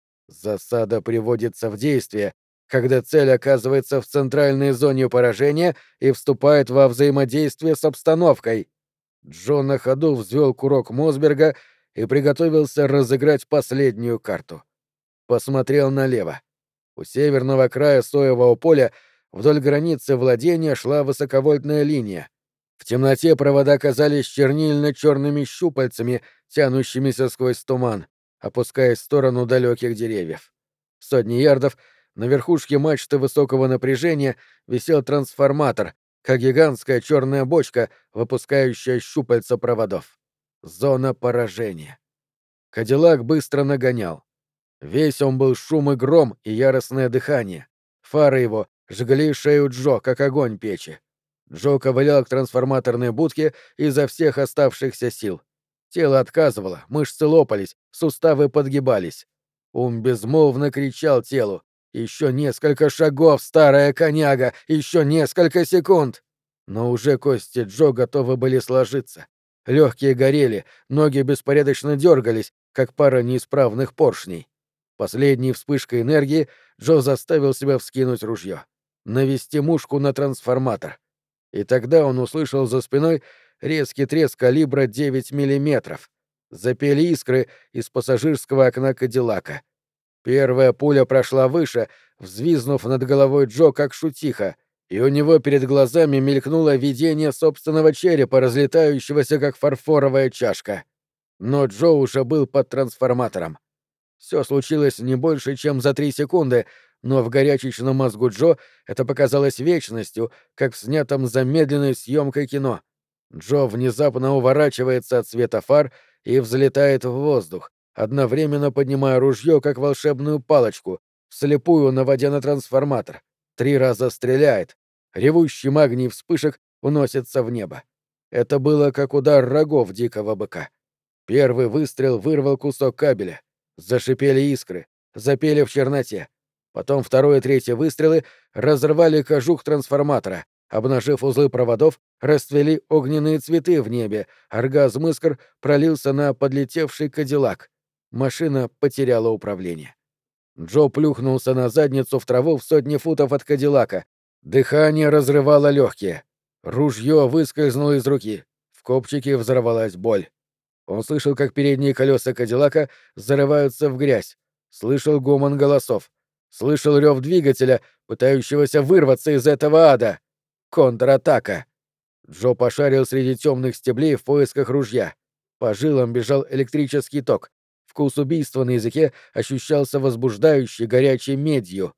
Засада приводится в действие, когда цель оказывается в центральной зоне поражения и вступает во взаимодействие с обстановкой. Джо на ходу взвел курок Мосберга и приготовился разыграть последнюю карту. Посмотрел налево. У северного края соевого поля вдоль границы владения шла высоковольтная линия. В темноте провода казались чернильно-черными щупальцами, тянущимися сквозь туман, опускаясь в сторону далеких деревьев. В сотни ярдов на верхушке мачты высокого напряжения висел трансформатор, как гигантская черная бочка, выпускающая щупальца проводов. Зона поражения. Кадиллак быстро нагонял. Весь он был шум и гром и яростное дыхание. Фары его жгли шею Джо, как огонь печи. Джо ковылял к трансформаторной будке изо всех оставшихся сил. Тело отказывало, мышцы лопались, суставы подгибались. Ум безмолвно кричал телу: «Еще несколько шагов, старая коняга! Еще несколько секунд!» Но уже кости Джо готовы были сложиться. Легкие горели, ноги беспорядочно дергались, как пара неисправных поршней. Последней вспышкой энергии Джо заставил себя вскинуть ружье, навести мушку на трансформатор. И тогда он услышал за спиной резкий треск калибра 9 миллиметров. Запели искры из пассажирского окна Кадиллака. Первая пуля прошла выше, взвизнув над головой Джо как шутиха, и у него перед глазами мелькнуло видение собственного черепа, разлетающегося как фарфоровая чашка. Но Джо уже был под трансформатором. Все случилось не больше, чем за 3 секунды, но в горячечном мозгу Джо это показалось вечностью, как в снятом замедленной съемкой кино. Джо внезапно уворачивается от света фар и взлетает в воздух, одновременно поднимая ружье, как волшебную палочку, вслепую наводя на трансформатор. 3 раза стреляет. Ревущий магний вспышек уносится в небо. Это было как удар рогов дикого быка. Первый выстрел вырвал кусок кабеля. Зашипели искры, запели в черноте. Потом второй и третий выстрелы разорвали кожух трансформатора, обнажив узлы проводов, расцвели огненные цветы в небе, оргазм искр пролился на подлетевший Кадиллак. Машина потеряла управление. Джо плюхнулся на задницу в траву в сотни футов от Кадиллака. Дыхание разрывало легкие. Ружье выскользнуло из руки. В копчике взорвалась боль. Он слышал, как передние колеса Кадиллака зарываются в грязь. Слышал гомон голосов. Слышал рев двигателя, пытающегося вырваться из этого ада. Контратака. Джо пошарил среди темных стеблей в поисках ружья. По жилам бежал электрический ток. Вкус убийства на языке ощущался возбуждающей горячей медью.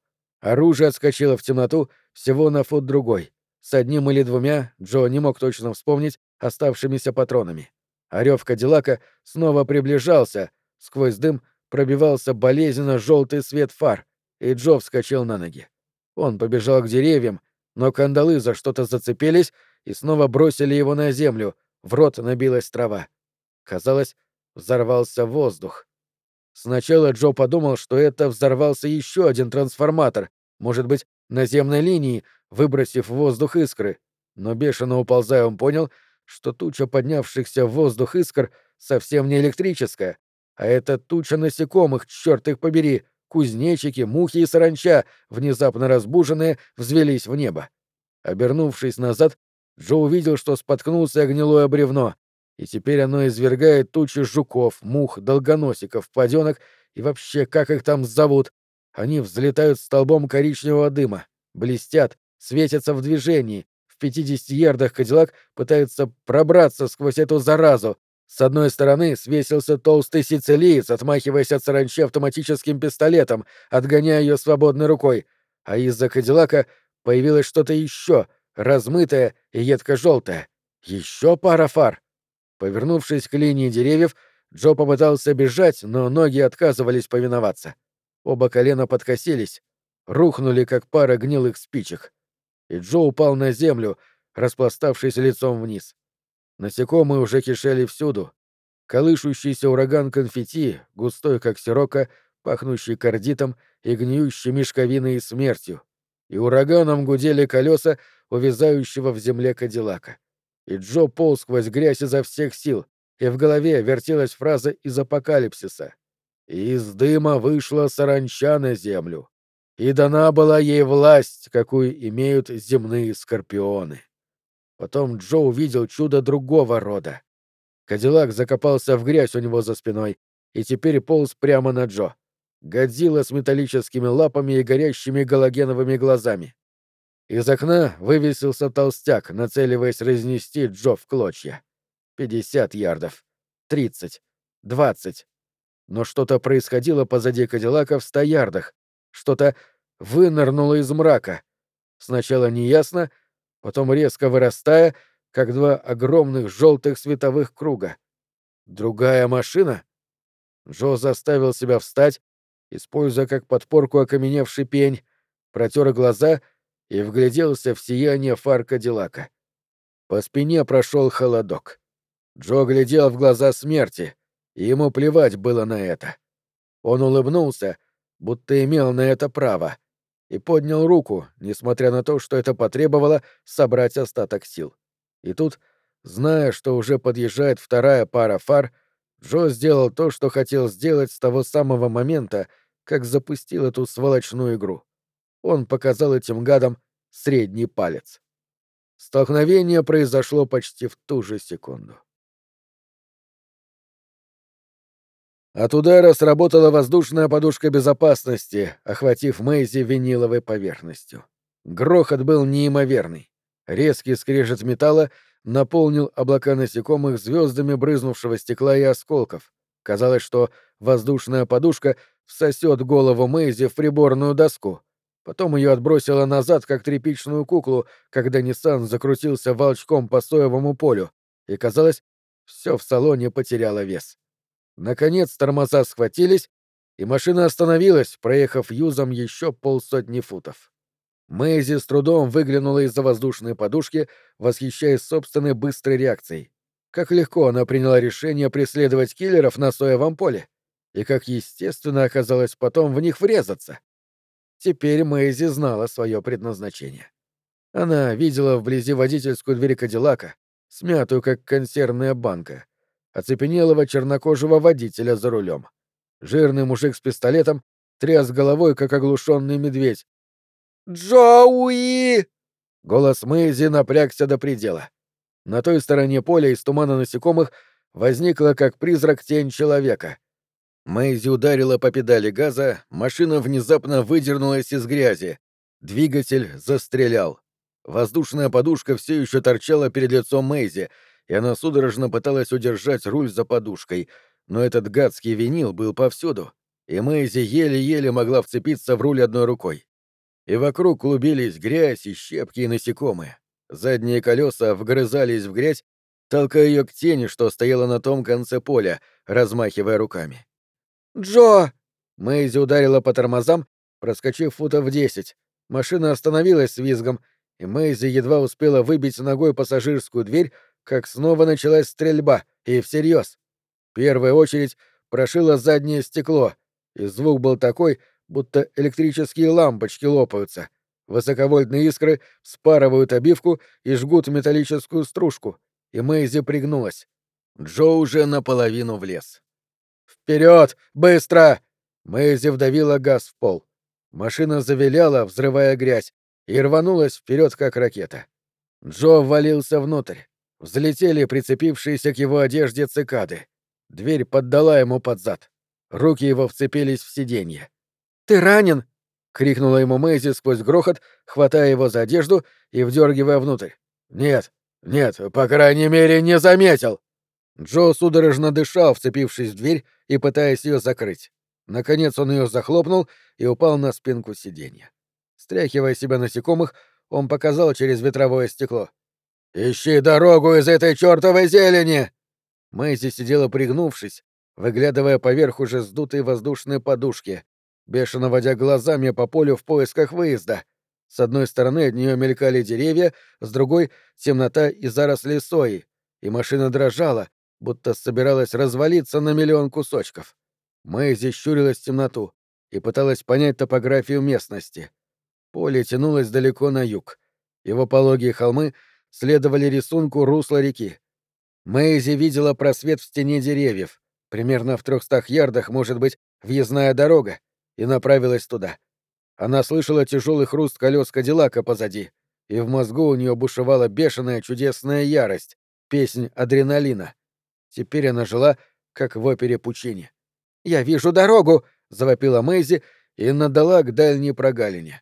Оружие отскочило в темноту всего на фут другой. С одним или двумя, Джо не мог точно вспомнить, оставшимися патронами. Орёв Кадиллака снова приближался, сквозь дым пробивался болезненно желтый свет фар, и Джо вскочил на ноги. Он побежал к деревьям, но кандалы за что-то зацепились и снова бросили его на землю, в рот набилась трава. Казалось, взорвался воздух. Сначала Джо подумал, что это взорвался еще один трансформатор, может быть, наземной линии, выбросив в воздух искры. Но бешено уползая, он понял, что туча поднявшихся в воздух искр совсем не электрическая, а это туча насекомых, черт их побери, кузнечики, мухи и саранча, внезапно разбуженные, взвелись в небо. Обернувшись назад, Джо увидел, что споткнулся о гнилое бревно, и теперь оно извергает тучи жуков, мух, долгоносиков, паденок и вообще, как их там зовут. Они взлетают столбом коричневого дыма, блестят, светятся в движении. В 50 ярдах Кадиллак пытается пробраться сквозь эту заразу. С одной стороны свесился толстый сицилиец, отмахиваясь от саранчи автоматическим пистолетом, отгоняя ее свободной рукой, а из-за Кадиллака появилось что-то еще, размытое и едко-желтое. Еще пара фар. Повернувшись к линии деревьев, Джо попытался бежать, но ноги отказывались повиноваться. Оба колена подкосились, рухнули, как пара гнилых спичек. И Джо упал на землю, распластавшись лицом вниз. Насекомые уже кишели всюду. Колышущийся ураган конфетти, густой, как сирока, пахнущий кардитом и гниющей мешковиной и смертью. И ураганом гудели колеса увязающего в земле Кадиллака. И Джо полз сквозь грязь изо всех сил, и в голове вертелась фраза из апокалипсиса. «Из дыма вышла саранча на землю, и дана была ей власть, какую имеют земные скорпионы». Потом Джо увидел чудо другого рода. Кадиллак закопался в грязь у него за спиной и теперь полз прямо на Джо. Годзилла с металлическими лапами и горящими галогеновыми глазами. Из окна вывесился толстяк, нацеливаясь разнести Джо в клочья. 50 ярдов. 30. 20. Но что-то происходило позади Кадиллака в 100 ярдах. Что-то вынырнуло из мрака. Сначала неясно, потом резко вырастая, как два огромных желтых световых круга. Другая машина? Джо заставил себя встать, используя как подпорку окаменевший пень, протер глаза и вгляделся в сияние фар Кадиллака. По спине прошел холодок. Джо глядел в глаза смерти, и ему плевать было на это. Он улыбнулся, будто имел на это право, и поднял руку, несмотря на то, что это потребовало собрать остаток сил. И тут, зная, что уже подъезжает вторая пара фар, Джо сделал то, что хотел сделать с того самого момента, как запустил эту сволочную игру. Он показал этим гадам средний палец. Столкновение произошло почти в ту же секунду. От удара сработала воздушная подушка безопасности, охватив Мэйзи виниловой поверхностью. Грохот был неимоверный. Резкий скрежет металла наполнил облака насекомых звездами брызнувшего стекла и осколков. Казалось, что воздушная подушка всосет голову Мэйзи в приборную доску. Потом ее отбросило назад, как тряпичную куклу, когда Ниссан закрутился волчком по соевому полю, и, казалось, все в салоне потеряло вес. Наконец тормоза схватились, и машина остановилась, проехав юзом еще 50 футов. Мэйзи с трудом выглянула из-за воздушной подушки, восхищаясь собственной быстрой реакцией. Как легко она приняла решение преследовать киллеров на соевом поле, и как естественно оказалось потом в них врезаться. Теперь Мэйзи знала свое предназначение. Она видела вблизи водительскую дверь Кадиллака, смятую, как консервная банка, оцепенелого чернокожего водителя за рулем. Жирный мужик с пистолетом тряс головой, как оглушенный медведь. «Джоуи!» Голос Мэйзи напрягся до предела. На той стороне поля из тумана насекомых возникла, как призрак, тень человека. Мэйзи ударила по педали газа, машина внезапно выдернулась из грязи. Двигатель застрелял. Воздушная подушка все еще торчала перед лицом Мэйзи, и она судорожно пыталась удержать руль за подушкой, но этот гадский винил был повсюду, и Мэйзи еле-еле могла вцепиться в руль одной рукой. и вокруг клубились грязь и щепки и насекомые. Задние колеса вгрызались в грязь, толкая ее к тени, что стояла на том конце поля, размахивая руками. «Джо!» Мэйзи ударила по тормозам, проскочив футов 10. Машина остановилась с визгом, и Мэйзи едва успела выбить ногой пассажирскую дверь, как снова началась стрельба, и всерьез. Первая очередь прошила заднее стекло, и звук был такой, будто электрические лампочки лопаются. Высоковольтные искры спарывают обивку и жгут металлическую стружку, и Мэйзи пригнулась. Джо уже наполовину влез. «Вперед! Быстро!» Мэйзи вдавила газ в пол. Машина завиляла, взрывая грязь, и рванулась вперед, как ракета. Джо ввалился внутрь. Взлетели прицепившиеся к его одежде цикады. Дверь поддала ему под зад. Руки его вцепились в сиденье. «Ты ранен?» — крикнула ему Мэйзи сквозь грохот, хватая его за одежду и вдергивая внутрь. «Нет, нет, по крайней мере, не заметил!» Джо судорожно дышал, вцепившись в дверь и пытаясь ее закрыть. Наконец он ее захлопнул и упал на спинку сиденья. Стряхивая себя насекомых, он показал через ветровое стекло. «Ищи дорогу из этой чертовой зелени!» Мэйзи сидела пригнувшись, выглядывая поверх уже сдутой воздушной подушки, бешено водя глазами по полю в поисках выезда. С одной стороны от нее мелькали деревья, с другой — темнота и заросли сои, и машина дрожала, будто собиралась развалиться на миллион кусочков. Мэйзи щурилась в темноту и пыталась понять топографию местности. Поле тянулось далеко на юг. Его пологие холмы следовали рисунку русла реки. Мэйзи видела просвет в стене деревьев, примерно в 300 ярдах, может быть, въездная дорога, и направилась туда. Она слышала тяжелый хруст колес Кадиллака позади, и в мозгу у нее бушевала бешеная чудесная ярость, песнь адреналина. Теперь она жила, как в опере Пучини. «Я вижу дорогу!» — завопила Мэйзи и надала к дальней прогалине.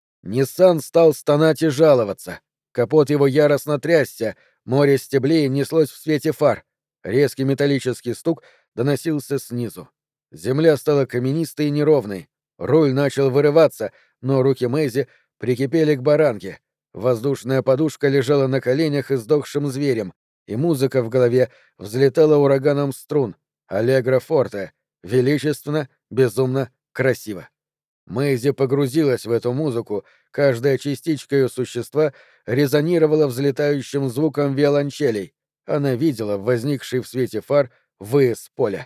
Ниссан стал стонать и жаловаться. Капот его яростно трясся, море стеблей неслось в свете фар. Резкий металлический стук доносился снизу. Земля стала каменистой и неровной. Руль начал вырываться, но руки Мэйзи прикипели к баранке. Воздушная подушка лежала на коленях издохшим зверем, и музыка в голове взлетала ураганом струн. Аллегро форте. Величественно, безумно, красиво. Мэйзи погрузилась в эту музыку, каждая частичка ее существа резонировала взлетающим звуком виолончелей. Она видела возникший в свете фар выезд поля.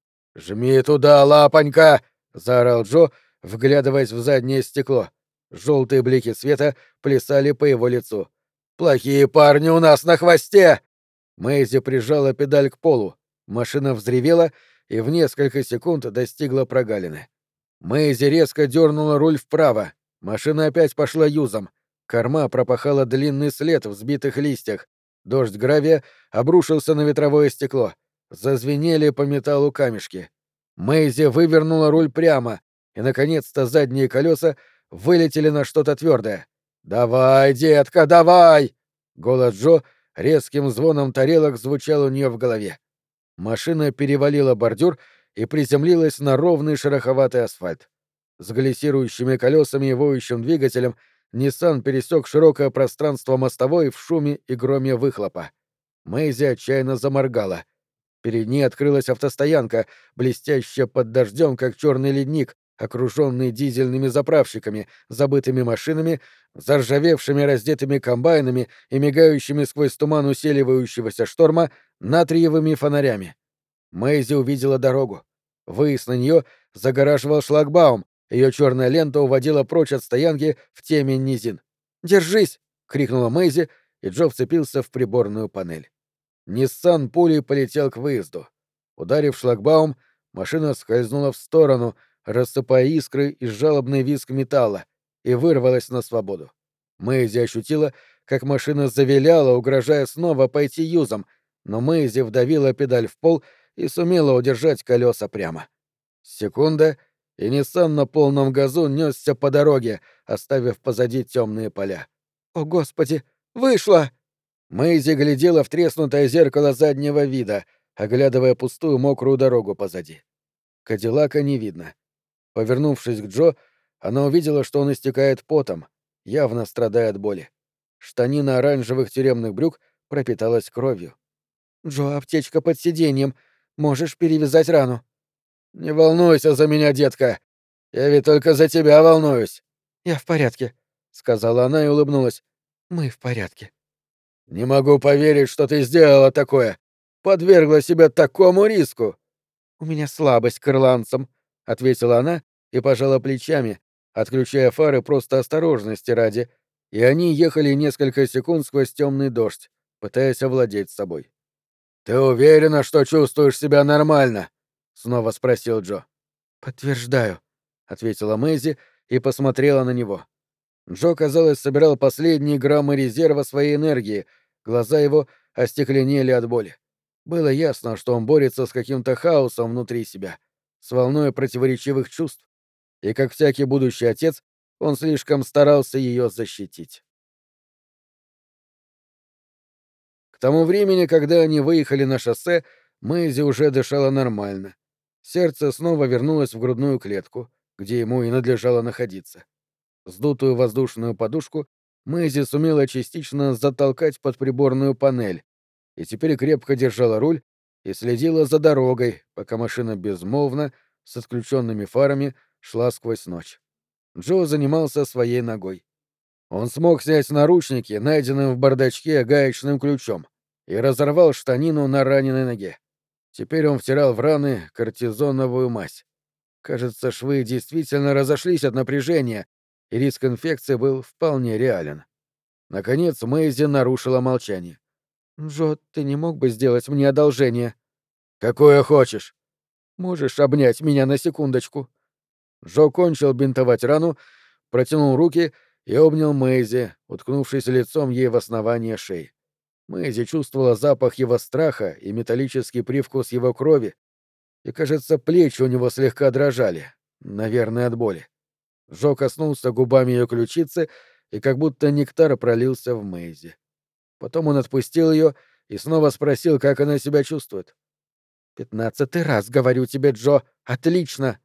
«Жми туда, лапонька!» — заорал Джо, вглядываясь в заднее стекло. Желтые блики света плясали по его лицу. «Плохие парни у нас на хвосте!» Мэйзи прижала педаль к полу. Машина взревела и в несколько секунд достигла прогалины. Мэйзи резко дернула руль вправо. Машина опять пошла юзом. Корма пропахала длинный след в взбитых листьях. Дождь гравия обрушился на ветровое стекло. Зазвенели по металлу камешки. Мэйзи вывернула руль прямо, и, наконец-то, задние колеса вылетели на что-то твердое. «Давай, детка, давай!» Голос Джо резким звоном тарелок звучал у нее в голове. Машина перевалила бордюр и приземлилась на ровный шероховатый асфальт. С глиссирующими колесами и воющим двигателем Ниссан пересек широкое пространство мостовой в шуме и громе выхлопа. Мэйзи отчаянно заморгала. Перед ней открылась автостоянка, блестящая под дождем, как черный ледник, окруженный дизельными заправщиками, забытыми машинами, заржавевшими раздетыми комбайнами и мигающими сквозь туман усиливающегося шторма натриевыми фонарями. Мэйзи увидела дорогу. Выезд на нее загораживал шлагбаум, ее черная лента уводила прочь от стоянки в темень низин. «Держись!» — крикнула Мэйзи, и Джо вцепился в приборную панель. Ниссан пулей полетел к выезду. Ударив шлагбаум, машина скользнула в сторону, рассыпая искры и жалобный визг металла, и вырвалась на свободу. Мэйзи ощутила, как машина завиляла, угрожая снова пойти юзом, но Мэйзи вдавила педаль в пол и сумела удержать колеса прямо. Секунда, и Ниссан на полном газу несся по дороге, оставив позади темные поля. «О, Господи! Вышло!» Мэйзи глядела в треснутое зеркало заднего вида, оглядывая пустую мокрую дорогу позади. Кадиллака не видно. Повернувшись к Джо, Она увидела, что он истекает потом, явно страдая от боли. Штанина оранжевых тюремных брюк пропиталась кровью. «Джо, аптечка под сиденьем. Можешь перевязать рану». «Не волнуйся за меня, детка. Я ведь только за тебя волнуюсь». «Я в порядке», — сказала она и улыбнулась. «Мы в порядке». «Не могу поверить, что ты сделала такое. Подвергла себя такому риску». «У меня слабость к ирландцам», — ответила она и пожала плечами, отключая фары просто осторожности ради, и они ехали несколько секунд сквозь темный дождь, пытаясь овладеть собой. «Ты уверена, что чувствуешь себя нормально?» — снова спросил Джо. «Подтверждаю», — ответила Мэйзи и посмотрела на него. Джо, казалось, собирал последние граммы резерва своей энергии, глаза его остекленели от боли. Было ясно, что он борется с каким-то хаосом внутри себя, с волной противоречивых чувств, и, как всякий будущий отец, он слишком старался ее защитить. К тому времени, когда они выехали на шоссе, Мэйзи уже дышала нормально. Сердце снова вернулось в грудную клетку, где ему и надлежало находиться. Сдутую воздушную подушку Мэйзи сумела частично затолкать под приборную панель, и теперь крепко держала руль и следила за дорогой, пока машина безмолвно, с отключенными фарами, шла сквозь ночь. Джо занимался своей ногой. Он смог снять наручники, найденным в бардачке гаечным ключом, и разорвал штанину на раненой ноге. Теперь он втирал в раны кортизоновую мазь. Кажется, швы действительно разошлись от напряжения, и риск инфекции был вполне реален. Наконец Мэйзи нарушила молчание. «Джо, ты не мог бы сделать мне одолжение?» «Какое хочешь». «Можешь обнять меня на секундочку?» Джо кончил бинтовать рану, протянул руки и обнял Мэйзи, уткнувшись лицом ей в основание шеи. Мэйзи чувствовала запах его страха и металлический привкус его крови, и, кажется, плечи у него слегка дрожали, наверное, от боли. Джо коснулся губами ее ключицы, и как будто нектар пролился в Мэйзи. Потом он отпустил ее и снова спросил, как она себя чувствует. «15-й раз говорю тебе, Джо, отлично!»